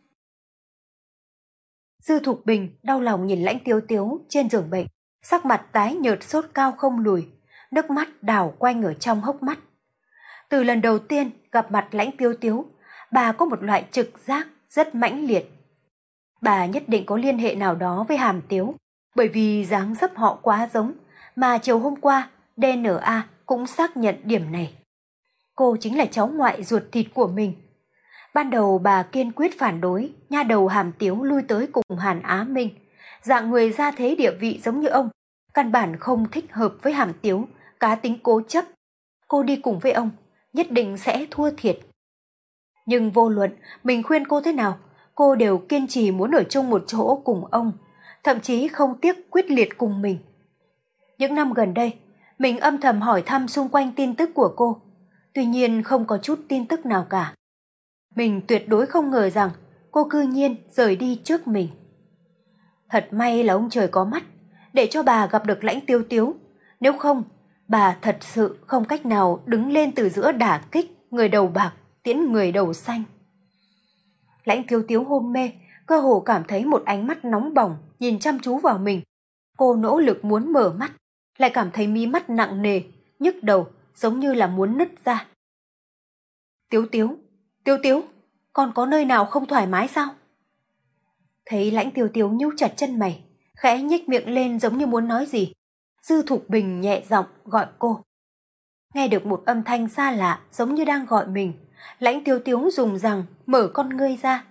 Dư Thục Bình đau lòng nhìn Lãnh Tiêu Tiếu trên giường bệnh, sắc mặt tái nhợt sốt cao không lùi, nước mắt đảo quanh ở trong hốc mắt. Từ lần đầu tiên gặp mặt Lãnh Tiêu Tiếu, bà có một loại trực giác rất mãnh liệt. Bà nhất định có liên hệ nào đó với Hàm Tiếu, bởi vì dáng dấp họ quá giống, mà chiều hôm qua đê en a cũng xác nhận điểm này. Cô chính là cháu ngoại ruột thịt của mình. Ban đầu bà kiên quyết phản đối nha đầu Hàm Tiếu lui tới cùng Hàn Á Minh, dạng người gia thế địa vị giống như ông, căn bản không thích hợp với Hàm Tiếu, cá tính cố chấp. Cô đi cùng với ông, nhất định sẽ thua thiệt. Nhưng vô luận mình khuyên cô thế nào, cô đều kiên trì muốn ở chung một chỗ cùng ông, thậm chí không tiếc quyết liệt cùng mình. Những năm gần đây, mình âm thầm hỏi thăm xung quanh tin tức của cô, tuy nhiên không có chút tin tức nào cả. Mình tuyệt đối không ngờ rằng cô cư nhiên rời đi trước mình. Thật may là ông trời có mắt, để cho bà gặp được Lãnh Tiêu Tiếu, nếu không, bà thật sự không cách nào đứng lên từ giữa đả kích người đầu bạc tiễn người đầu xanh. Lãnh Tiêu Tiếu hôn mê, cơ hồ cảm thấy một ánh mắt nóng bỏng nhìn chăm chú vào mình. Cô nỗ lực muốn mở mắt, lại cảm thấy mí mắt nặng nề, nhức đầu, giống như là muốn nứt ra. Tiếu Tiếu, Tiếu Tiếu, con có nơi nào không thoải mái sao? Thấy Lãnh Tiêu Tiếu nhíu chặt chân mày, khẽ nhếch miệng lên giống như muốn nói gì. Dư Thục Bình nhẹ giọng gọi cô. Nghe được một âm thanh xa lạ giống như đang gọi mình, Lãnh Tiêu Tiếu dùng rằng mở con ngươi ra.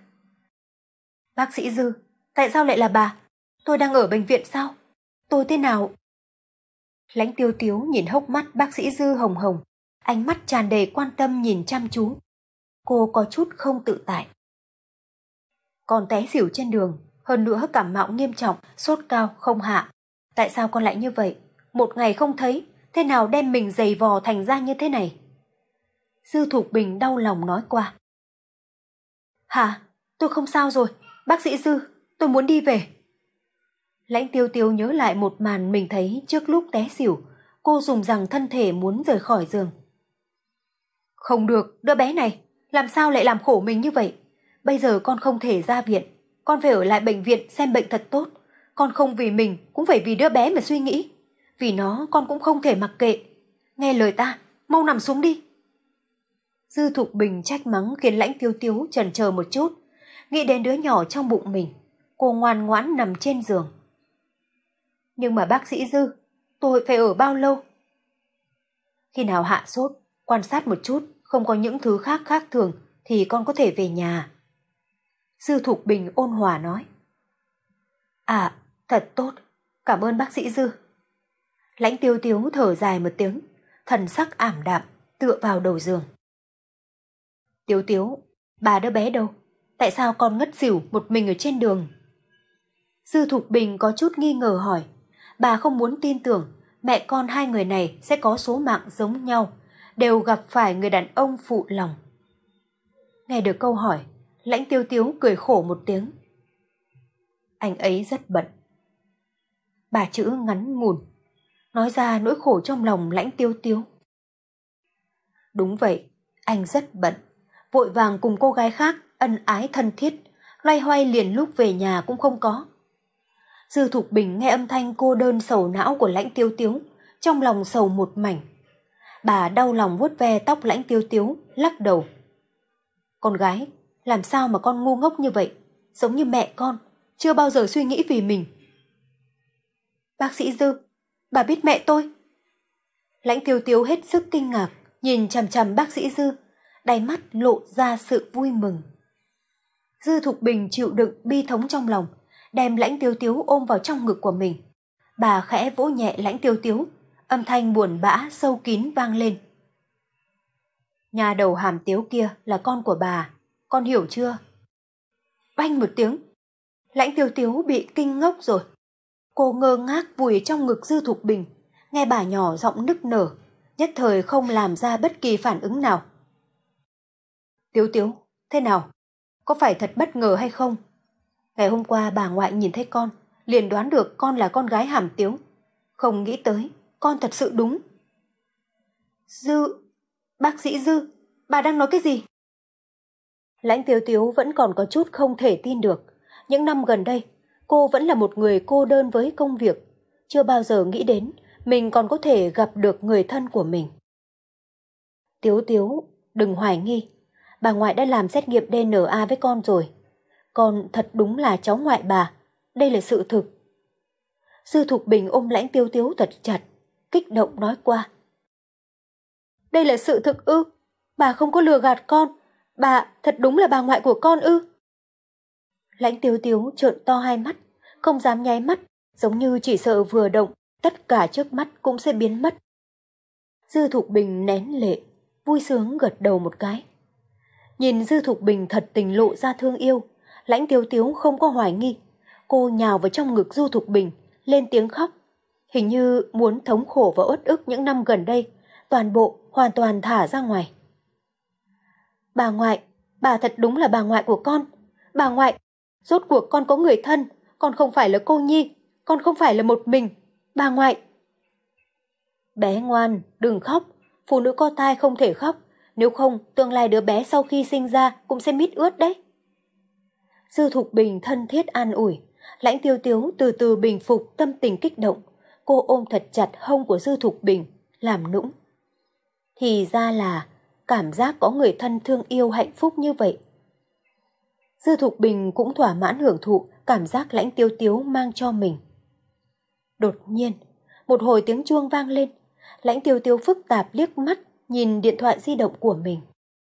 Bác sĩ Dư, tại sao lại là bà? Tôi đang ở bệnh viện sao? Tôi thế nào? Lãnh Tiêu Tiếu nhìn hốc mắt bác sĩ Dư hồng hồng, ánh mắt tràn đầy quan tâm nhìn chăm chú. Cô có chút không tự tại. Con té xỉu trên đường, hơn nữa cảm mạo nghiêm trọng, sốt cao không hạ. Tại sao con lại như vậy? Một ngày không thấy, thế nào đem mình giày vò thành ra như thế này? Dư Thục Bình đau lòng nói qua. Hả? Tôi không sao rồi. Bác sĩ Dư, tôi muốn đi về. Lãnh Tiêu Tiêu nhớ lại một màn mình thấy trước lúc té xỉu. Cô dùng rằng thân thể muốn rời khỏi giường. Không được, đứa bé này, làm sao lại làm khổ mình như vậy? Bây giờ con không thể ra viện, con phải ở lại bệnh viện xem bệnh thật tốt. Con không vì mình, cũng phải vì đứa bé mà suy nghĩ. Vì nó con cũng không thể mặc kệ. Nghe lời ta, mau nằm xuống đi. Dư Thục Bình trách mắng khiến Lãnh Tiêu Tiêu chần chờ một chút. Nghĩ đến đứa nhỏ trong bụng mình, cô ngoan ngoãn nằm trên giường. Nhưng mà bác sĩ Dư, tôi phải ở bao lâu? Khi nào hạ sốt, quan sát một chút, không có những thứ khác khác thường thì con có thể về nhà. Dư Thục Bình ôn hòa nói. À, thật tốt, cảm ơn bác sĩ Dư. Lãnh Tiêu Tiếu thở dài một tiếng, thần sắc ảm đạm, tựa vào đầu giường. Tiếu Tiếu, bà đứa bé đâu? Tại sao con ngất xỉu một mình ở trên đường? Dư Thục Bình có chút nghi ngờ hỏi. Bà không muốn tin tưởng mẹ con hai người này sẽ có số mạng giống nhau, đều gặp phải người đàn ông phụ lòng. Nghe được câu hỏi, Lãnh Tiêu Tiếu cười khổ một tiếng. Anh ấy rất bận. Bà chữ ngắn ngủn, nói ra nỗi khổ trong lòng Lãnh Tiêu Tiếu. Đúng vậy, anh rất bận, vội vàng cùng cô gái khác ân ái thân thiết, loay hoay liền lúc về nhà cũng không có. Dư Thục Bình nghe âm thanh cô đơn sầu não của Lãnh Tiêu Tiếu, trong lòng sầu một mảnh. Bà đau lòng vuốt ve tóc Lãnh Tiêu Tiếu, lắc đầu. Con gái, làm sao mà con ngu ngốc như vậy, giống như mẹ con, chưa bao giờ suy nghĩ vì mình. Bác sĩ Dư, bà biết mẹ tôi? Lãnh Tiêu Tiếu hết sức kinh ngạc, nhìn chằm chằm bác sĩ Dư, đáy mắt lộ ra sự vui mừng. Dư Thục Bình chịu đựng bi thống trong lòng, đem Lãnh Tiêu Tiếu ôm vào trong ngực của mình. Bà khẽ vỗ nhẹ Lãnh Tiêu Tiếu, âm thanh buồn bã sâu kín vang lên. Nhà đầu Hàm Tiếu kia là con của bà, con hiểu chưa? Oanh một tiếng, Lãnh Tiêu Tiếu bị kinh ngốc rồi. Cô ngơ ngác vùi trong ngực Dư Thục Bình, nghe bà nhỏ giọng nức nở, nhất thời không làm ra bất kỳ phản ứng nào. Tiếu Tiếu, thế nào? Có phải thật bất ngờ hay không? Ngày hôm qua bà ngoại nhìn thấy con, liền đoán được con là con gái Hàm Tiếu. Không nghĩ tới, con thật sự đúng. Dư, bác sĩ Dư, bà đang nói cái gì? Lãnh Tiêu Tiếu vẫn còn có chút không thể tin được. Những năm gần đây, cô vẫn là một người cô đơn với công việc, chưa bao giờ nghĩ đến mình còn có thể gặp được người thân của mình. Tiếu Tiếu, đừng hoài nghi, bà ngoại đã làm xét nghiệm đê en a với con rồi. con thật đúng là cháu ngoại bà, đây là sự thực. Dư Thục Bình ôm Lãnh Tiêu Tiếu thật chặt, kích động nói qua. Đây là sự thực ư? Bà không có lừa gạt con, bà thật đúng là bà ngoại của con ư? Lãnh Tiêu Tiếu trợn to hai mắt, không dám nháy mắt, giống như chỉ sợ vừa động, tất cả trước mắt cũng sẽ biến mất. Dư Thục Bình nén lệ, vui sướng gật đầu một cái. Nhìn Dư Thục Bình thật tình lộ ra thương yêu, Lãnh Tiêu Tiếu không có hoài nghi. Cô nhào vào trong ngực Dư Thục Bình, lên tiếng khóc. Hình như muốn thống khổ và uất ức những năm gần đây, toàn bộ hoàn toàn thả ra ngoài. Bà ngoại, bà thật đúng là bà ngoại của con. Bà ngoại, rốt cuộc con có người thân, con không phải là cô nhi, con không phải là một mình. Bà ngoại. Bé ngoan, đừng khóc, phụ nữ có thai không thể khóc, nếu không tương lai đứa bé sau khi sinh ra cũng sẽ mít ướt đấy. Dư Thục Bình thân thiết an ủi, Lãnh Tiêu Tiếu từ từ bình phục tâm tình kích động, cô ôm thật chặt hông của Dư Thục Bình, làm nũng. Thì ra là cảm giác có người thân thương yêu hạnh phúc như vậy. Dư Thục Bình cũng thỏa mãn hưởng thụ cảm giác Lãnh Tiêu Tiếu mang cho mình. Đột nhiên, một hồi tiếng chuông vang lên, Lãnh Tiêu Tiếu phức tạp liếc mắt nhìn điện thoại di động của mình.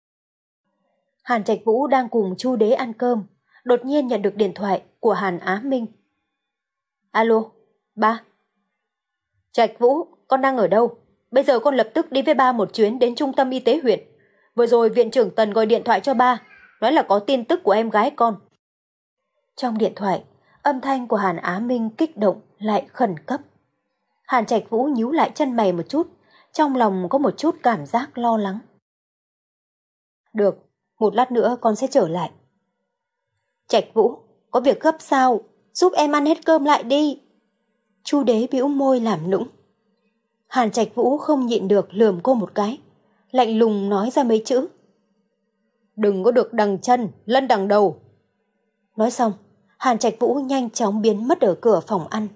Hàn Trạch Vũ đang cùng Chu Đế ăn cơm, đột nhiên nhận được điện thoại của Hàn Á Minh. Alo, ba. Trạch Vũ, con đang ở đâu? Bây giờ con lập tức đi với ba một chuyến đến trung tâm y tế huyện. Vừa rồi viện trưởng Tần gọi điện thoại cho ba, nói là có tin tức của em gái con. Trong điện thoại, âm thanh của Hàn Á Minh kích động lại khẩn cấp. Hàn Trạch Vũ nhíu lại chân mày một chút, trong lòng có một chút cảm giác lo lắng. Được, một lát nữa con sẽ trở lại. Trạch Vũ, có việc gấp sao? Giúp em ăn hết cơm lại đi. Chu Đế bĩu môi làm nũng. Hàn Trạch Vũ không nhịn được lườm cô một cái, lạnh lùng nói ra mấy chữ. Đừng có được đằng chân, lân đằng đầu. Nói xong, Hàn Trạch Vũ nhanh chóng biến mất ở cửa phòng ăn.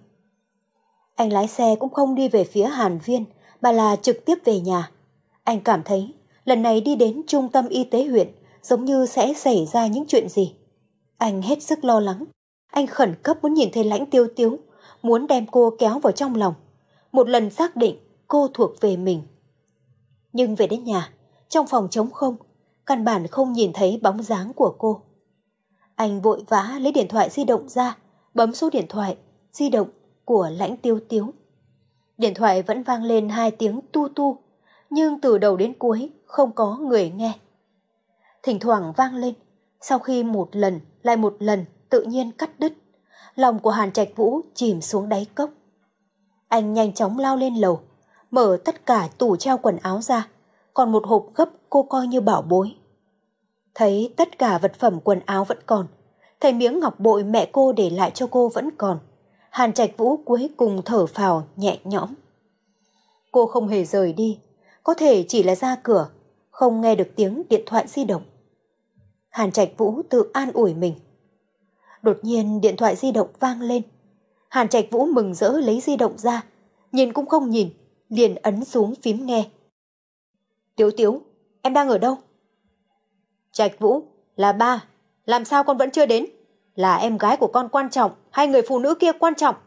Anh lái xe cũng không đi về phía Hàn Viên, mà là trực tiếp về nhà. Anh cảm thấy lần này đi đến trung tâm y tế huyện giống như sẽ xảy ra những chuyện gì. Anh hết sức lo lắng. Anh khẩn cấp muốn nhìn thấy Lãnh Tiêu Tiếu, muốn đem cô kéo vào trong lòng. Một lần xác định cô thuộc về mình. Nhưng về đến nhà, trong phòng trống không, căn bản không nhìn thấy bóng dáng của cô. Anh vội vã lấy điện thoại di động ra, bấm số điện thoại di động của Lãnh Tiêu Tiếu. Điện thoại vẫn vang lên hai tiếng tu tu, nhưng từ đầu đến cuối không có người nghe. Thỉnh thoảng vang lên, sau khi một lần lại một lần tự nhiên cắt đứt, lòng của Hàn Trạch Vũ chìm xuống đáy cốc. Anh nhanh chóng lao lên lầu, mở tất cả tủ treo quần áo ra, còn một hộp gấp cô coi như bảo bối. Thấy tất cả vật phẩm quần áo vẫn còn, thấy miếng ngọc bội mẹ cô để lại cho cô vẫn còn, Hàn Trạch Vũ cuối cùng thở phào nhẹ nhõm. Cô không hề rời đi, có thể chỉ là ra cửa, không nghe được tiếng điện thoại di động. Hàn Trạch Vũ tự an ủi mình. Đột nhiên điện thoại di động vang lên. Hàn Trạch Vũ mừng rỡ lấy di động ra, nhìn cũng không nhìn, liền ấn xuống phím nghe. Tiếu Tiếu, em đang ở đâu? Trạch Vũ, là ba, làm sao con vẫn chưa đến? Là em gái của con quan trọng hay người phụ nữ kia quan trọng?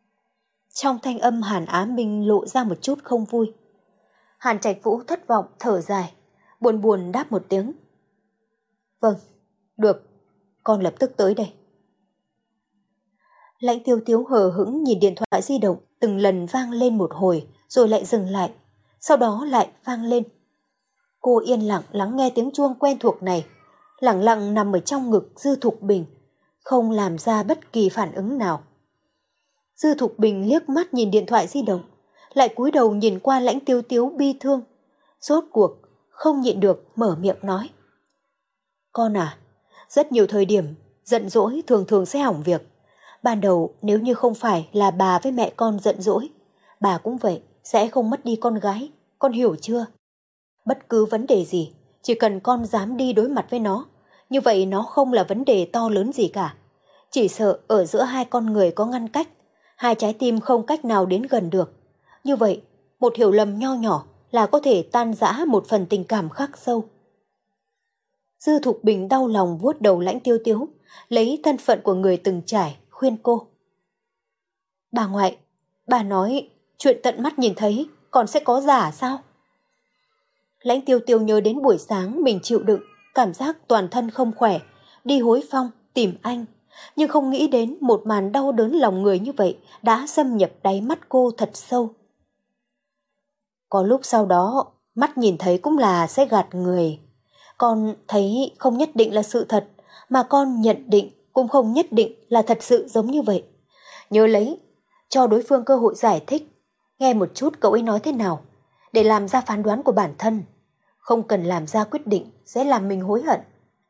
Trong thanh âm Hàn Á Minh lộ ra một chút không vui. Hàn Trạch Vũ thất vọng thở dài, buồn buồn đáp một tiếng. Vâng, được, con lập tức tới đây. Lãnh Tiêu Tiếu hờ hững nhìn điện thoại di động từng lần vang lên một hồi rồi lại dừng lại, sau đó lại vang lên. Cô yên lặng lắng nghe tiếng chuông quen thuộc này, lặng lặng nằm ở trong ngực Dư Thục Bình, không làm ra bất kỳ phản ứng nào. Dư Thục Bình liếc mắt nhìn điện thoại di động, lại cúi đầu nhìn qua Lãnh Tiêu Tiếu bi thương, rốt cuộc không nhịn được mở miệng nói. Con à, rất nhiều thời điểm giận dỗi thường thường sẽ hỏng việc. Ban đầu nếu như không phải là bà với mẹ con giận dỗi, bà cũng vậy sẽ không mất đi con gái, con hiểu chưa? Bất cứ vấn đề gì, chỉ cần con dám đi đối mặt với nó, như vậy nó không là vấn đề to lớn gì cả. Chỉ sợ ở giữa hai con người có ngăn cách, hai trái tim không cách nào đến gần được. Như vậy, một hiểu lầm nho nhỏ là có thể tan rã một phần tình cảm khắc sâu. Dư Thục Bình đau lòng vuốt đầu Lãnh Tiêu Tiếu, lấy thân phận của người từng trải, khuyên cô. Bà ngoại, bà nói chuyện tận mắt nhìn thấy còn sẽ có giả sao? Lãnh Tiêu Tiếu nhớ đến buổi sáng mình chịu đựng, cảm giác toàn thân không khỏe, đi hối phong, tìm anh. Nhưng không nghĩ đến một màn đau đớn lòng người như vậy đã xâm nhập đáy mắt cô thật sâu. Có lúc sau đó, mắt nhìn thấy cũng là sẽ gạt người. Con thấy không nhất định là sự thật, mà con nhận định cũng không nhất định là thật sự giống như vậy. Nhớ lấy, cho đối phương cơ hội giải thích, nghe một chút cậu ấy nói thế nào, để làm ra phán đoán của bản thân. Không cần làm ra quyết định sẽ làm mình hối hận.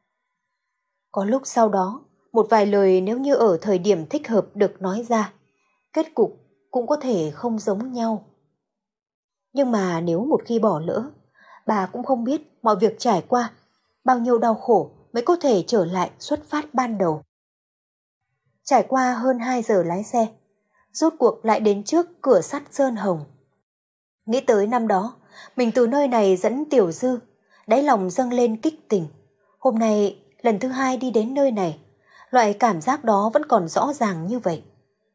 Có lúc sau đó, một vài lời nếu như ở thời điểm thích hợp được nói ra, kết cục cũng có thể không giống nhau. Nhưng mà nếu một khi bỏ lỡ, bà cũng không biết mọi việc trải qua, bao nhiêu đau khổ mới có thể trở lại xuất phát ban đầu. Trải qua hơn hai giờ lái xe, rốt cuộc lại đến trước cửa sắt Sơn Hồng. Nghĩ tới năm đó, mình từ nơi này dẫn Tiểu Dư, đáy lòng dâng lên kích tình. Hôm nay lần thứ hai đi đến nơi này, loại cảm giác đó vẫn còn rõ ràng như vậy.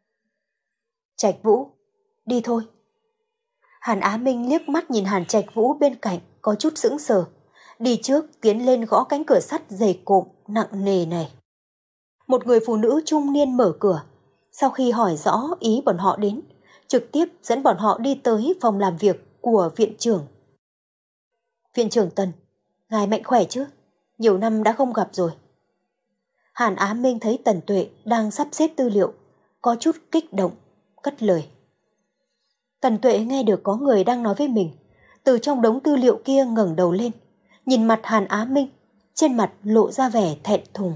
Trạch Vũ, đi thôi. Hàn Á Minh liếc mắt nhìn Hàn Trạch Vũ bên cạnh, có chút sững sờ, đi trước tiến lên gõ cánh cửa sắt dày cộm nặng nề này. Một người phụ nữ trung niên mở cửa, sau khi hỏi rõ ý bọn họ đến, trực tiếp dẫn bọn họ đi tới phòng làm việc của viện trưởng. Viện trưởng Tần, ngài mạnh khỏe chứ? Nhiều năm đã không gặp rồi. Hàn Á Minh thấy Tần Tuệ đang sắp xếp tư liệu, có chút kích động, cất lời. Tần Tuệ nghe được có người đang nói với mình, từ trong đống tư liệu kia ngẩng đầu lên, nhìn mặt Hàn Á Minh, trên mặt lộ ra vẻ thẹn thùng.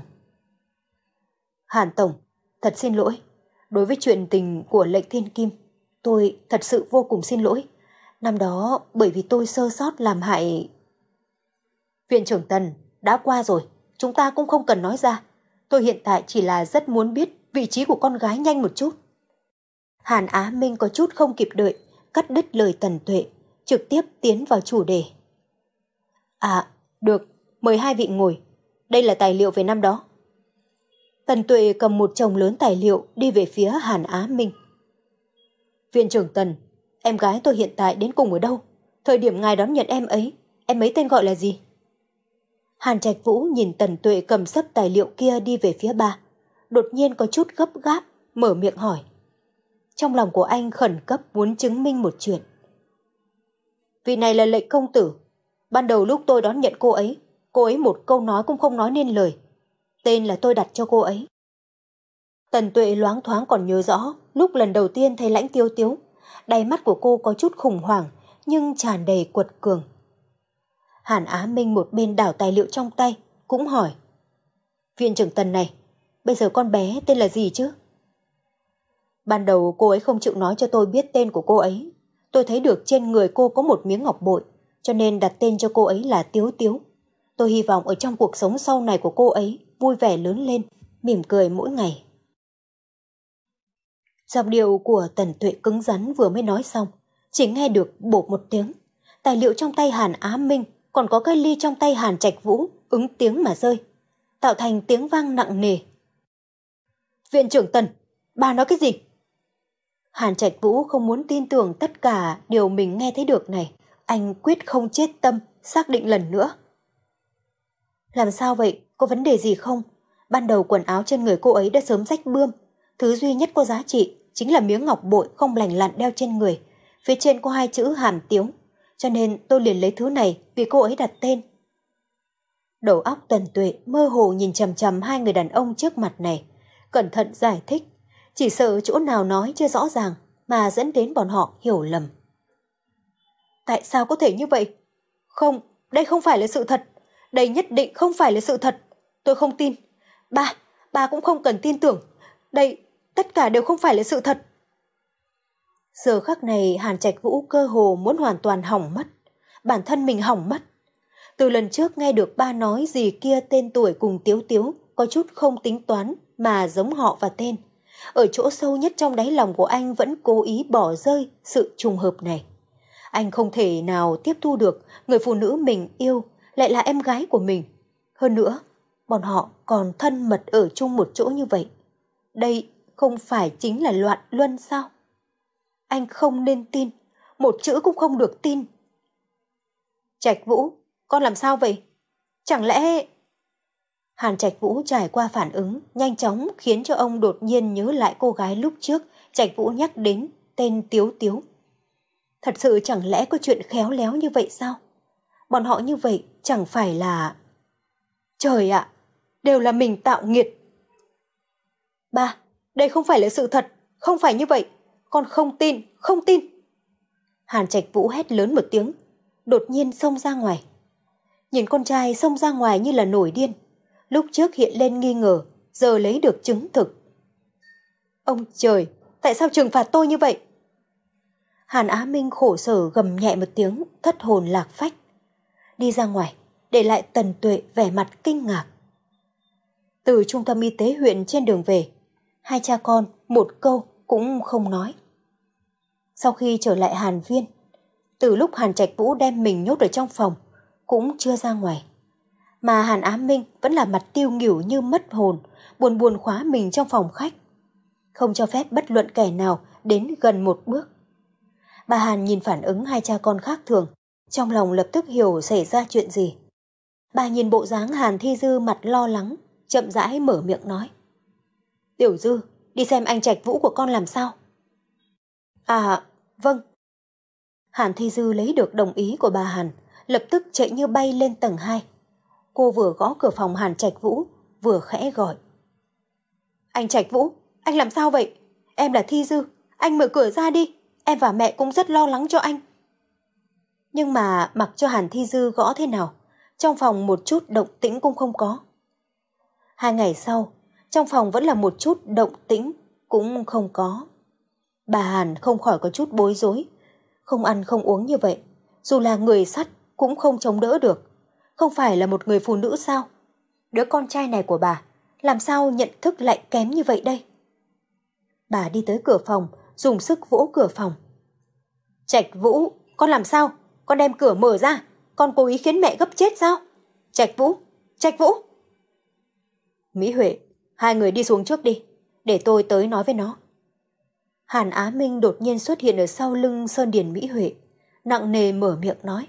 Hàn Tổng, thật xin lỗi, đối với chuyện tình của lệnh Thiên Kim, tôi thật sự vô cùng xin lỗi. Năm đó bởi vì tôi sơ sót làm hại... Viện trưởng Tần, đã qua rồi, chúng ta cũng không cần nói ra. Tôi hiện tại chỉ là rất muốn biết vị trí của con gái nhanh một chút. Hàn Á Minh có chút không kịp đợi, cắt đứt lời Tần Tuệ, trực tiếp tiến vào chủ đề. À, được, mời hai vị ngồi. Đây là tài liệu về năm đó. Tần Tuệ cầm một chồng lớn tài liệu đi về phía Hàn Á Minh. Viện trưởng Tần, em gái tôi hiện tại đến cùng ở đâu? Thời điểm ngài đón nhận em ấy, em ấy tên gọi là gì? Hàn Trạch Vũ nhìn Tần Tuệ cầm sấp tài liệu kia đi về phía ba, đột nhiên có chút gấp gáp, mở miệng hỏi. Trong lòng của anh khẩn cấp muốn chứng minh một chuyện. Vị này là Lệnh công tử. Ban đầu lúc tôi đón nhận cô ấy, cô ấy một câu nói cũng không nói nên lời. Tên là tôi đặt cho cô ấy. Tần Tuệ loáng thoáng còn nhớ rõ, lúc lần đầu tiên thấy Lãnh Tiêu Tiếu, đáy mắt của cô có chút khủng hoảng, nhưng tràn đầy quật cường. Hàn Á Minh một bên đảo tài liệu trong tay, cũng hỏi. Viện trưởng Tần này, bây giờ con bé tên là gì chứ? Ban đầu cô ấy không chịu nói cho tôi biết tên của cô ấy. Tôi thấy được trên người cô có một miếng ngọc bội, cho nên đặt tên cho cô ấy là Tiếu Tiếu. Tôi hy vọng ở trong cuộc sống sau này của cô ấy vui vẻ lớn lên, mỉm cười mỗi ngày. Giọng điệu của Tần Tuệ cứng rắn vừa mới nói xong, chỉ nghe được bộp một tiếng. Tài liệu trong tay Hàn Á Minh còn có cái ly trong tay Hàn Trạch Vũ ứng tiếng mà rơi, tạo thành tiếng vang nặng nề. Viện trưởng Tần, bà nói cái gì? Hàn Trạch Vũ không muốn tin tưởng tất cả điều mình nghe thấy được này. Anh quyết không chết tâm, xác định lần nữa. Làm sao vậy? Có vấn đề gì không? Ban đầu quần áo trên người cô ấy đã sớm rách bươm. Thứ duy nhất có giá trị chính là miếng ngọc bội không lành lặn đeo trên người. Phía trên có hai chữ Hàn Tiếu. Cho nên tôi liền lấy thứ này vì cô ấy đặt tên. Đầu óc Tần Tuệ mơ hồ nhìn chằm chằm hai người đàn ông trước mặt này. Cẩn thận giải thích. Chỉ sợ chỗ nào nói chưa rõ ràng mà dẫn đến bọn họ hiểu lầm. Tại sao có thể như vậy? Không, đây không phải là sự thật. Đây nhất định không phải là sự thật. Tôi không tin. Ba, ba cũng không cần tin tưởng. Đây, tất cả đều không phải là sự thật. Giờ khắc này Hàn Trạch Vũ cơ hồ muốn hoàn toàn hỏng mất. Bản thân mình hỏng mất. Từ lần trước nghe được ba nói gì kia tên tuổi cùng Tiếu Tiếu có chút không tính toán mà giống họ và tên. Ở chỗ sâu nhất trong đáy lòng của anh vẫn cố ý bỏ rơi sự trùng hợp này. Anh không thể nào tiếp thu được người phụ nữ mình yêu lại là em gái của mình. Hơn nữa, bọn họ còn thân mật ở chung một chỗ như vậy. Đây không phải chính là loạn luân sao? Anh không nên tin, một chữ cũng không được tin. Trạch Vũ, con làm sao vậy? Chẳng lẽ... Hàn Trạch Vũ trải qua phản ứng nhanh chóng khiến cho ông đột nhiên nhớ lại cô gái lúc trước Trạch Vũ nhắc đến tên Tiếu Tiếu. Thật sự chẳng lẽ có chuyện khéo léo như vậy sao? Bọn họ như vậy chẳng phải là... Trời ạ, đều là mình tạo nghiệt. Ba, đây không phải là sự thật, không phải như vậy. Con không tin, không tin. Hàn Trạch Vũ hét lớn một tiếng, đột nhiên xông ra ngoài. Nhìn con trai xông ra ngoài như là nổi điên. Lúc trước hiện lên nghi ngờ, giờ lấy được chứng thực. Ông trời, tại sao trừng phạt tôi như vậy? Hàn Á Minh khổ sở gầm nhẹ một tiếng, thất hồn lạc phách. Đi ra ngoài, để lại Tần Tuệ vẻ mặt kinh ngạc. Từ trung tâm y tế huyện trên đường về, hai cha con một câu cũng không nói. Sau khi trở lại Hàn Viên, từ lúc Hàn Trạch Vũ đem mình nhốt ở trong phòng, cũng chưa ra ngoài. Mà Hàn Á Minh vẫn là mặt tiêu nghỉu như mất hồn, buồn buồn khóa mình trong phòng khách. Không cho phép bất luận kẻ nào đến gần một bước. Bà Hàn nhìn phản ứng hai cha con khác thường, trong lòng lập tức hiểu xảy ra chuyện gì. Bà nhìn bộ dáng Hàn Thi Dư mặt lo lắng, chậm rãi mở miệng nói. Tiểu Dư, đi xem anh Trạch Vũ của con làm sao. À, vâng. Hàn Thi Dư lấy được đồng ý của bà Hàn, lập tức chạy như bay lên tầng hai. Cô vừa gõ cửa phòng Hàn Trạch Vũ, vừa khẽ gọi. Anh Trạch Vũ, anh làm sao vậy? Em là Thi Dư, anh mở cửa ra đi, em và mẹ cũng rất lo lắng cho anh. Nhưng mà mặc cho Hàn Thi Dư gõ thế nào, trong phòng một chút động tĩnh cũng không có. Hai ngày sau, trong phòng vẫn là một chút động tĩnh cũng không có. Bà Hàn không khỏi có chút bối rối. Không ăn không uống như vậy, dù là người sắt cũng không chống đỡ được. Không phải là một người phụ nữ sao? Đứa con trai này của bà, làm sao nhận thức lại kém như vậy đây? Bà đi tới cửa phòng, dùng sức vỗ cửa phòng. Trạch Vũ, con làm sao? Con đem cửa mở ra, con cố ý khiến mẹ gấp chết sao? Trạch Vũ, Trạch Vũ. Mỹ Huệ, hai người đi xuống trước đi, để tôi tới nói với nó. Hàn Á Minh đột nhiên xuất hiện ở sau lưng Sơn Điền Mỹ Huệ, nặng nề mở miệng nói.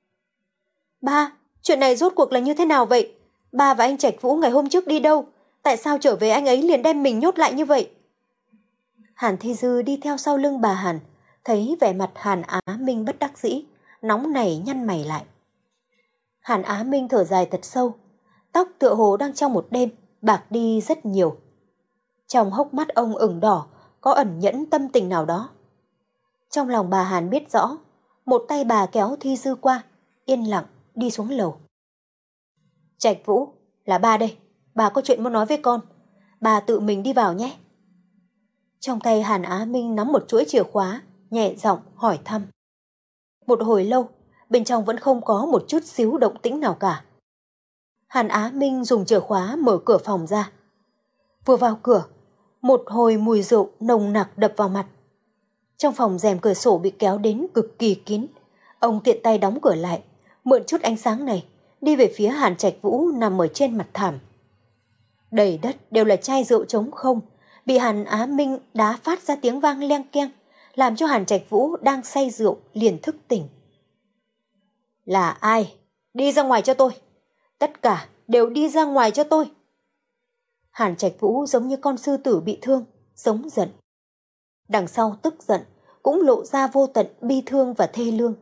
Ba, chuyện này rốt cuộc là như thế nào vậy? Ba và anh Trạch Vũ ngày hôm trước đi đâu? Tại sao trở về anh ấy liền đem mình nhốt lại như vậy? Hàn Thi Dư đi theo sau lưng bà Hàn, thấy vẻ mặt Hàn Á Minh bất đắc dĩ, nóng nảy nhăn mày lại. Hàn Á Minh thở dài thật sâu, tóc tựa hồ đang trong một đêm, bạc đi rất nhiều. Trong hốc mắt ông ửng đỏ, có ẩn nhẫn tâm tình nào đó. Trong lòng bà Hàn biết rõ, một tay bà kéo Thi Dư qua, yên lặng đi xuống lầu. Trạch Vũ, là ba đây, bà có chuyện muốn nói với con, bà tự mình đi vào nhé. Trong tay Hàn Á Minh nắm một chuỗi chìa khóa, nhẹ giọng hỏi thăm. Một hồi lâu, bên trong vẫn không có một chút xíu động tĩnh nào cả. Hàn Á Minh dùng chìa khóa mở cửa phòng ra. Vừa vào cửa, một hồi mùi rượu nồng nặc đập vào mặt. Trong phòng rèm cửa sổ bị kéo đến cực kỳ kín. Ông tiện tay đóng cửa lại, mượn chút ánh sáng này, đi về phía Hàn Trạch Vũ nằm ở trên mặt thảm. Đầy đất đều là chai rượu trống không, bị Hàn Á Minh đá phát ra tiếng vang leng keng, làm cho Hàn Trạch Vũ đang say rượu liền thức tỉnh. Là ai? Đi ra ngoài cho tôi. Tất cả đều đi ra ngoài cho tôi. Hàn Trạch Vũ giống như con sư tử bị thương, giống giận. Đằng sau tức giận, cũng lộ ra vô tận bi thương và thê lương.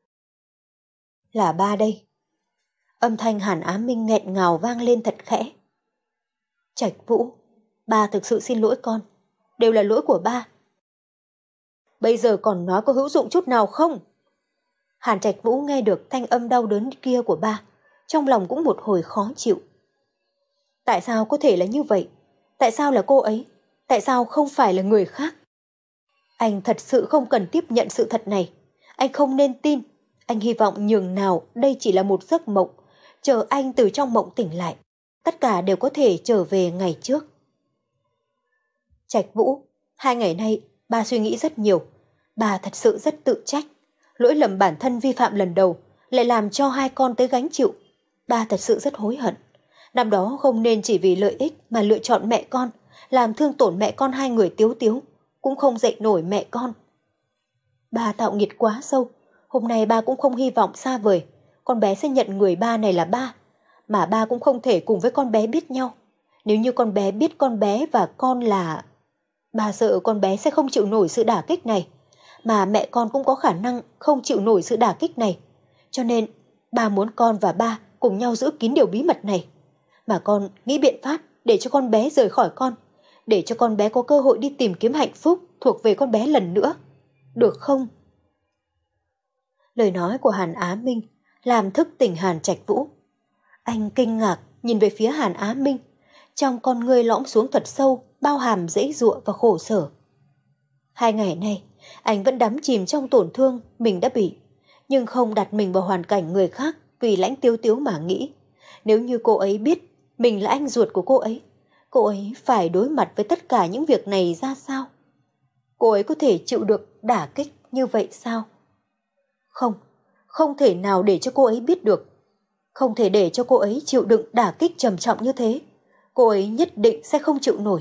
Là ba đây. Âm thanh Hàn Á Minh nghẹn ngào vang lên thật khẽ. Trạch Vũ, ba thực sự xin lỗi con, đều là lỗi của ba. Bây giờ còn nói có hữu dụng chút nào không? Hàn Trạch Vũ nghe được thanh âm đau đớn kia của ba, trong lòng cũng một hồi khó chịu. Tại sao có thể là như vậy? Tại sao là cô ấy? Tại sao không phải là người khác? Anh thật sự không cần tiếp nhận sự thật này. Anh không nên tin. Anh hy vọng nhường nào đây chỉ là một giấc mộng. Chờ anh từ trong mộng tỉnh lại, tất cả đều có thể trở về ngày trước. Trạch Vũ, hai ngày nay ba suy nghĩ rất nhiều. Ba thật sự rất tự trách. Lỗi lầm bản thân vi phạm lần đầu lại làm cho hai con tới gánh chịu. Ba thật sự rất hối hận. Năm đó không nên chỉ vì lợi ích mà lựa chọn mẹ con, làm thương tổn mẹ con hai người Tiếu Tiếu, cũng không dạy nổi mẹ con. Ba tạo nghiệt quá sâu, hôm nay ba cũng không hy vọng xa vời, con bé sẽ nhận người ba này là ba, mà ba cũng không thể cùng với con bé biết nhau. Nếu như con bé biết con bé và con là... Ba sợ con bé sẽ không chịu nổi sự đả kích này, mà mẹ con cũng có khả năng không chịu nổi sự đả kích này. Cho nên, ba muốn con và ba cùng nhau giữ kín điều bí mật này. Mà con nghĩ biện pháp để cho con bé rời khỏi con, để cho con bé có cơ hội đi tìm kiếm hạnh phúc thuộc về con bé lần nữa. Được không? Lời nói của Hàn Á Minh làm thức tỉnh Hàn Trạch Vũ. Anh kinh ngạc nhìn về phía Hàn Á Minh, trong con ngươi lõm xuống thật sâu, bao hàm giãy giụa và khổ sở. Hai ngày nay, anh vẫn đắm chìm trong tổn thương mình đã bị, nhưng không đặt mình vào hoàn cảnh người khác vì Lãnh Tiếu Tiếu mà nghĩ. Nếu như cô ấy biết mình là anh ruột của cô ấy, cô ấy phải đối mặt với tất cả những việc này ra sao? Cô ấy có thể chịu được đả kích như vậy sao? Không, không thể nào để cho cô ấy biết được. Không thể để cho cô ấy chịu đựng đả kích trầm trọng như thế. Cô ấy nhất định sẽ không chịu nổi.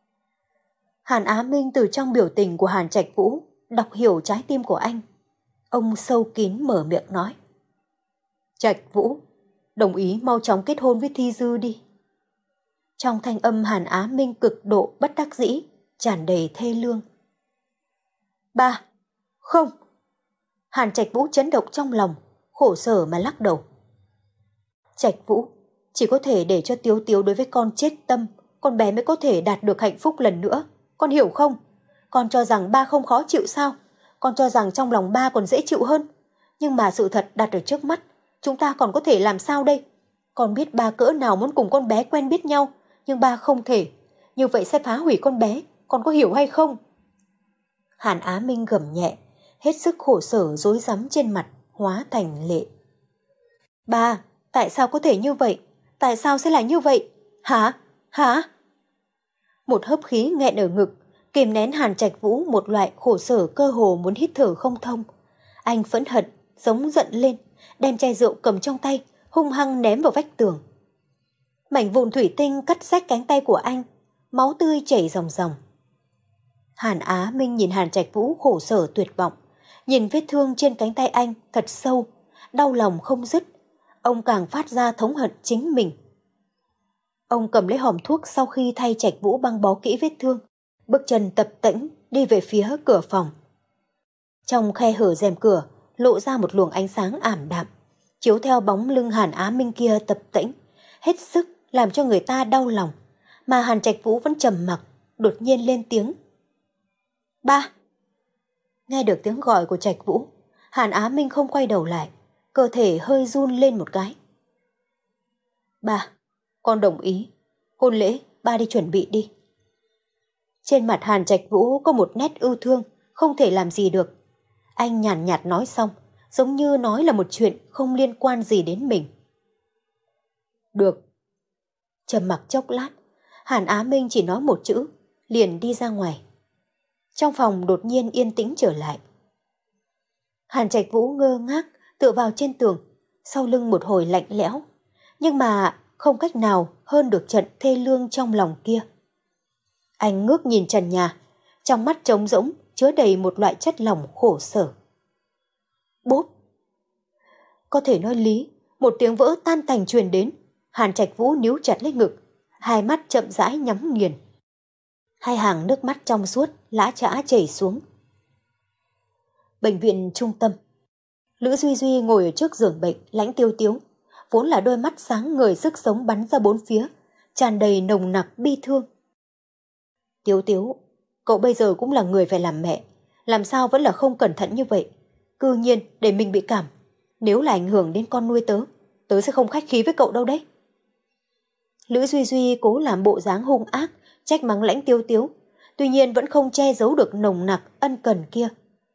Hàn Á Minh từ trong biểu tình của Hàn Trạch Vũ đọc hiểu trái tim của anh. Ông sâu kín mở miệng nói. Trạch Vũ, đồng ý mau chóng kết hôn với Thi Dư đi. Trong thanh âm Hàn Á Minh cực độ bất đắc dĩ, tràn đầy thê lương. Ba, không. Hàn Trạch Vũ chấn động trong lòng, khổ sở mà lắc đầu. Trạch Vũ, chỉ có thể để cho Tiếu Tiếu đối với con chết tâm, con bé mới có thể đạt được hạnh phúc lần nữa. Con hiểu không? Con cho rằng ba không khó chịu sao? Con cho rằng trong lòng ba còn dễ chịu hơn. Nhưng mà sự thật đặt ở trước mắt, chúng ta còn có thể làm sao đây? Con biết ba cỡ nào muốn cùng con bé quen biết nhau, nhưng ba không thể. Như vậy sẽ phá hủy con bé, con có hiểu hay không? Hàn Á Minh gầm nhẹ, hết sức khổ sở rối rắm trên mặt, hóa thành lệ. Ba, tại sao có thể như vậy? Tại sao sẽ là như vậy? Hả? Hả? Một hớp khí nghẹn ở ngực, kìm nén Hàn Trạch Vũ một loại khổ sở cơ hồ muốn hít thở không thông. Anh phẫn hận, giống giận lên, đem chai rượu cầm trong tay, hung hăng ném vào vách tường. Mảnh vụn thủy tinh cắt rách cánh tay của anh, máu tươi chảy ròng ròng. Hàn Á Minh nhìn Hàn Trạch Vũ khổ sở tuyệt vọng, nhìn vết thương trên cánh tay anh thật sâu, đau lòng không dứt. Ông càng phát ra thống hận chính mình. Ông cầm lấy hòm thuốc sau khi thay Trạch Vũ băng bó kỹ vết thương, bước chân tập tễnh đi về phía cửa phòng. Trong khe hở rèm cửa lộ ra một luồng ánh sáng ảm đạm, chiếu theo bóng lưng Hàn Á Minh kia tập tễnh, hết sức làm cho người ta đau lòng, mà Hàn Trạch Vũ vẫn trầm mặc, đột nhiên lên tiếng. Ba! Nghe được tiếng gọi của Trạch Vũ, Hàn Á Minh không quay đầu lại, cơ thể hơi run lên một cái. Ba, con đồng ý. Hôn lễ, ba đi chuẩn bị đi. Trên mặt Hàn Trạch Vũ có một nét ưu thương, không thể làm gì được. Anh nhàn nhạt nói xong, giống như nói là một chuyện không liên quan gì đến mình. Được. Trầm mặc chốc lát, Hàn Á Minh chỉ nói một chữ, liền đi ra ngoài. Trong phòng đột nhiên yên tĩnh trở lại. Hàn Trạch Vũ ngơ ngác tựa vào trên tường, sau lưng một hồi lạnh lẽo, nhưng mà không cách nào hơn được trận thê lương trong lòng kia. Anh ngước nhìn trần nhà, trong mắt trống rỗng chứa đầy một loại chất lỏng khổ sở. Bốp! Có thể nói lý, một tiếng vỡ tan tành truyền đến. Hàn Trạch Vũ níu chặt lấy ngực, hai mắt chậm rãi nhắm nghiền. Hai hàng nước mắt trong suốt lã chã chảy xuống. Bệnh viện trung tâm. Lữ Duy Duy ngồi ở trước giường bệnh Lãnh Tiêu Tiếu, vốn là đôi mắt sáng ngời sức sống bắn ra bốn phía, tràn đầy nồng nặc bi thương. Tiếu Tiếu, cậu bây giờ cũng là người phải làm mẹ, làm sao vẫn là không cẩn thận như vậy, cư nhiên để mình bị cảm. Nếu là ảnh hưởng đến con nuôi tớ, tớ sẽ không khách khí với cậu đâu đấy. Lữ Duy Duy cố làm bộ dáng hung ác, trách mắng Lãnh Tiêu Tiếu, tuy nhiên vẫn không che giấu được nồng nặc ân cần kia.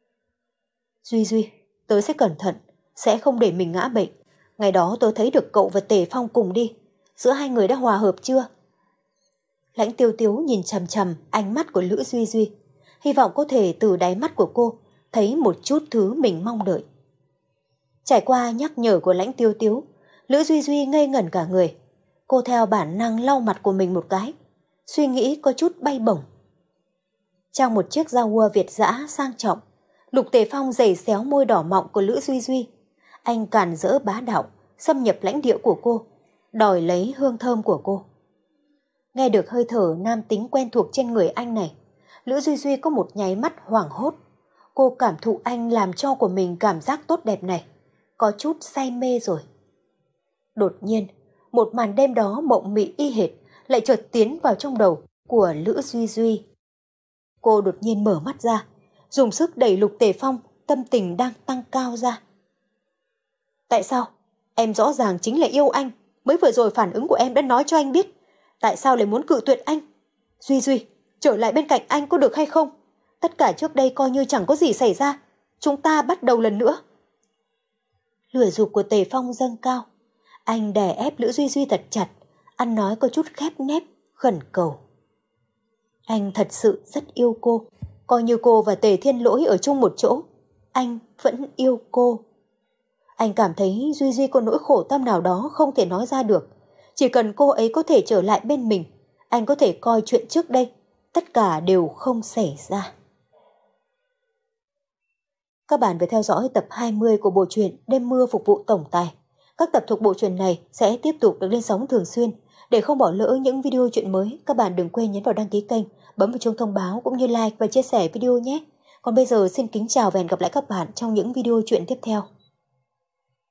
Duy Duy, tớ sẽ cẩn thận, sẽ không để mình ngã bệnh. Ngày đó tớ thấy được cậu và Tề Phong cùng đi, giữa hai người đã hòa hợp chưa? Lãnh Tiêu Tiếu nhìn chằm chằm ánh mắt của Lữ Duy Duy, hy vọng có thể từ đáy mắt của cô thấy một chút thứ mình mong đợi. Trải qua nhắc nhở của Lãnh Tiêu Tiếu, Lữ Duy Duy ngây ngẩn cả người. Cô theo bản năng lau mặt của mình một cái, suy nghĩ có chút bay bổng. Trong một chiếc Jaguar Việt dã sang trọng, Lục Tề Phong giày xéo môi đỏ mọng của Lữ Duy Duy. Anh càn rỡ bá đạo, xâm nhập lãnh địa của cô, đòi lấy hương thơm của cô. Nghe được hơi thở nam tính quen thuộc trên người anh này, Lữ Duy Duy có một nháy mắt hoảng hốt. Cô cảm thụ anh làm cho của mình cảm giác tốt đẹp này, có chút say mê rồi. Đột nhiên, một màn đêm đó mộng mị y hệt lại chợt tiến vào trong đầu của Lữ Duy Duy. Cô đột nhiên mở mắt ra, dùng sức đẩy Lục Tề Phong, tâm tình đang tăng cao ra. Tại sao? Em rõ ràng chính là yêu anh, mới vừa rồi phản ứng của em đã nói cho anh biết. Tại sao lại muốn cự tuyệt anh? Duy Duy, trở lại bên cạnh anh có được hay không? Tất cả trước đây coi như chẳng có gì xảy ra. Chúng ta bắt đầu lần nữa. Lửa dục của Tề Phong dâng cao. Anh đè ép Lữ Duy Duy thật chặt, ăn nói có chút khép nép, khẩn cầu. Anh thật sự rất yêu cô. Coi như cô và Tề Thiên Lỗi ở chung một chỗ, anh vẫn yêu cô. Anh cảm thấy Duy Duy có nỗi khổ tâm nào đó không thể nói ra được. Chỉ cần cô ấy có thể trở lại bên mình, anh có thể coi chuyện trước đây, tất cả đều không xảy ra. Các bạn vừa theo dõi tập hai mươi của bộ truyện Đêm mưa phục vụ tổng tài. Các tập thuộc bộ truyện này sẽ tiếp tục được lên sóng thường xuyên. Để không bỏ lỡ những video truyện mới, các bạn đừng quên nhấn vào đăng ký kênh, bấm vào chuông thông báo cũng như like và chia sẻ video nhé. Còn bây giờ xin kính chào và hẹn gặp lại các bạn trong những video truyện tiếp theo.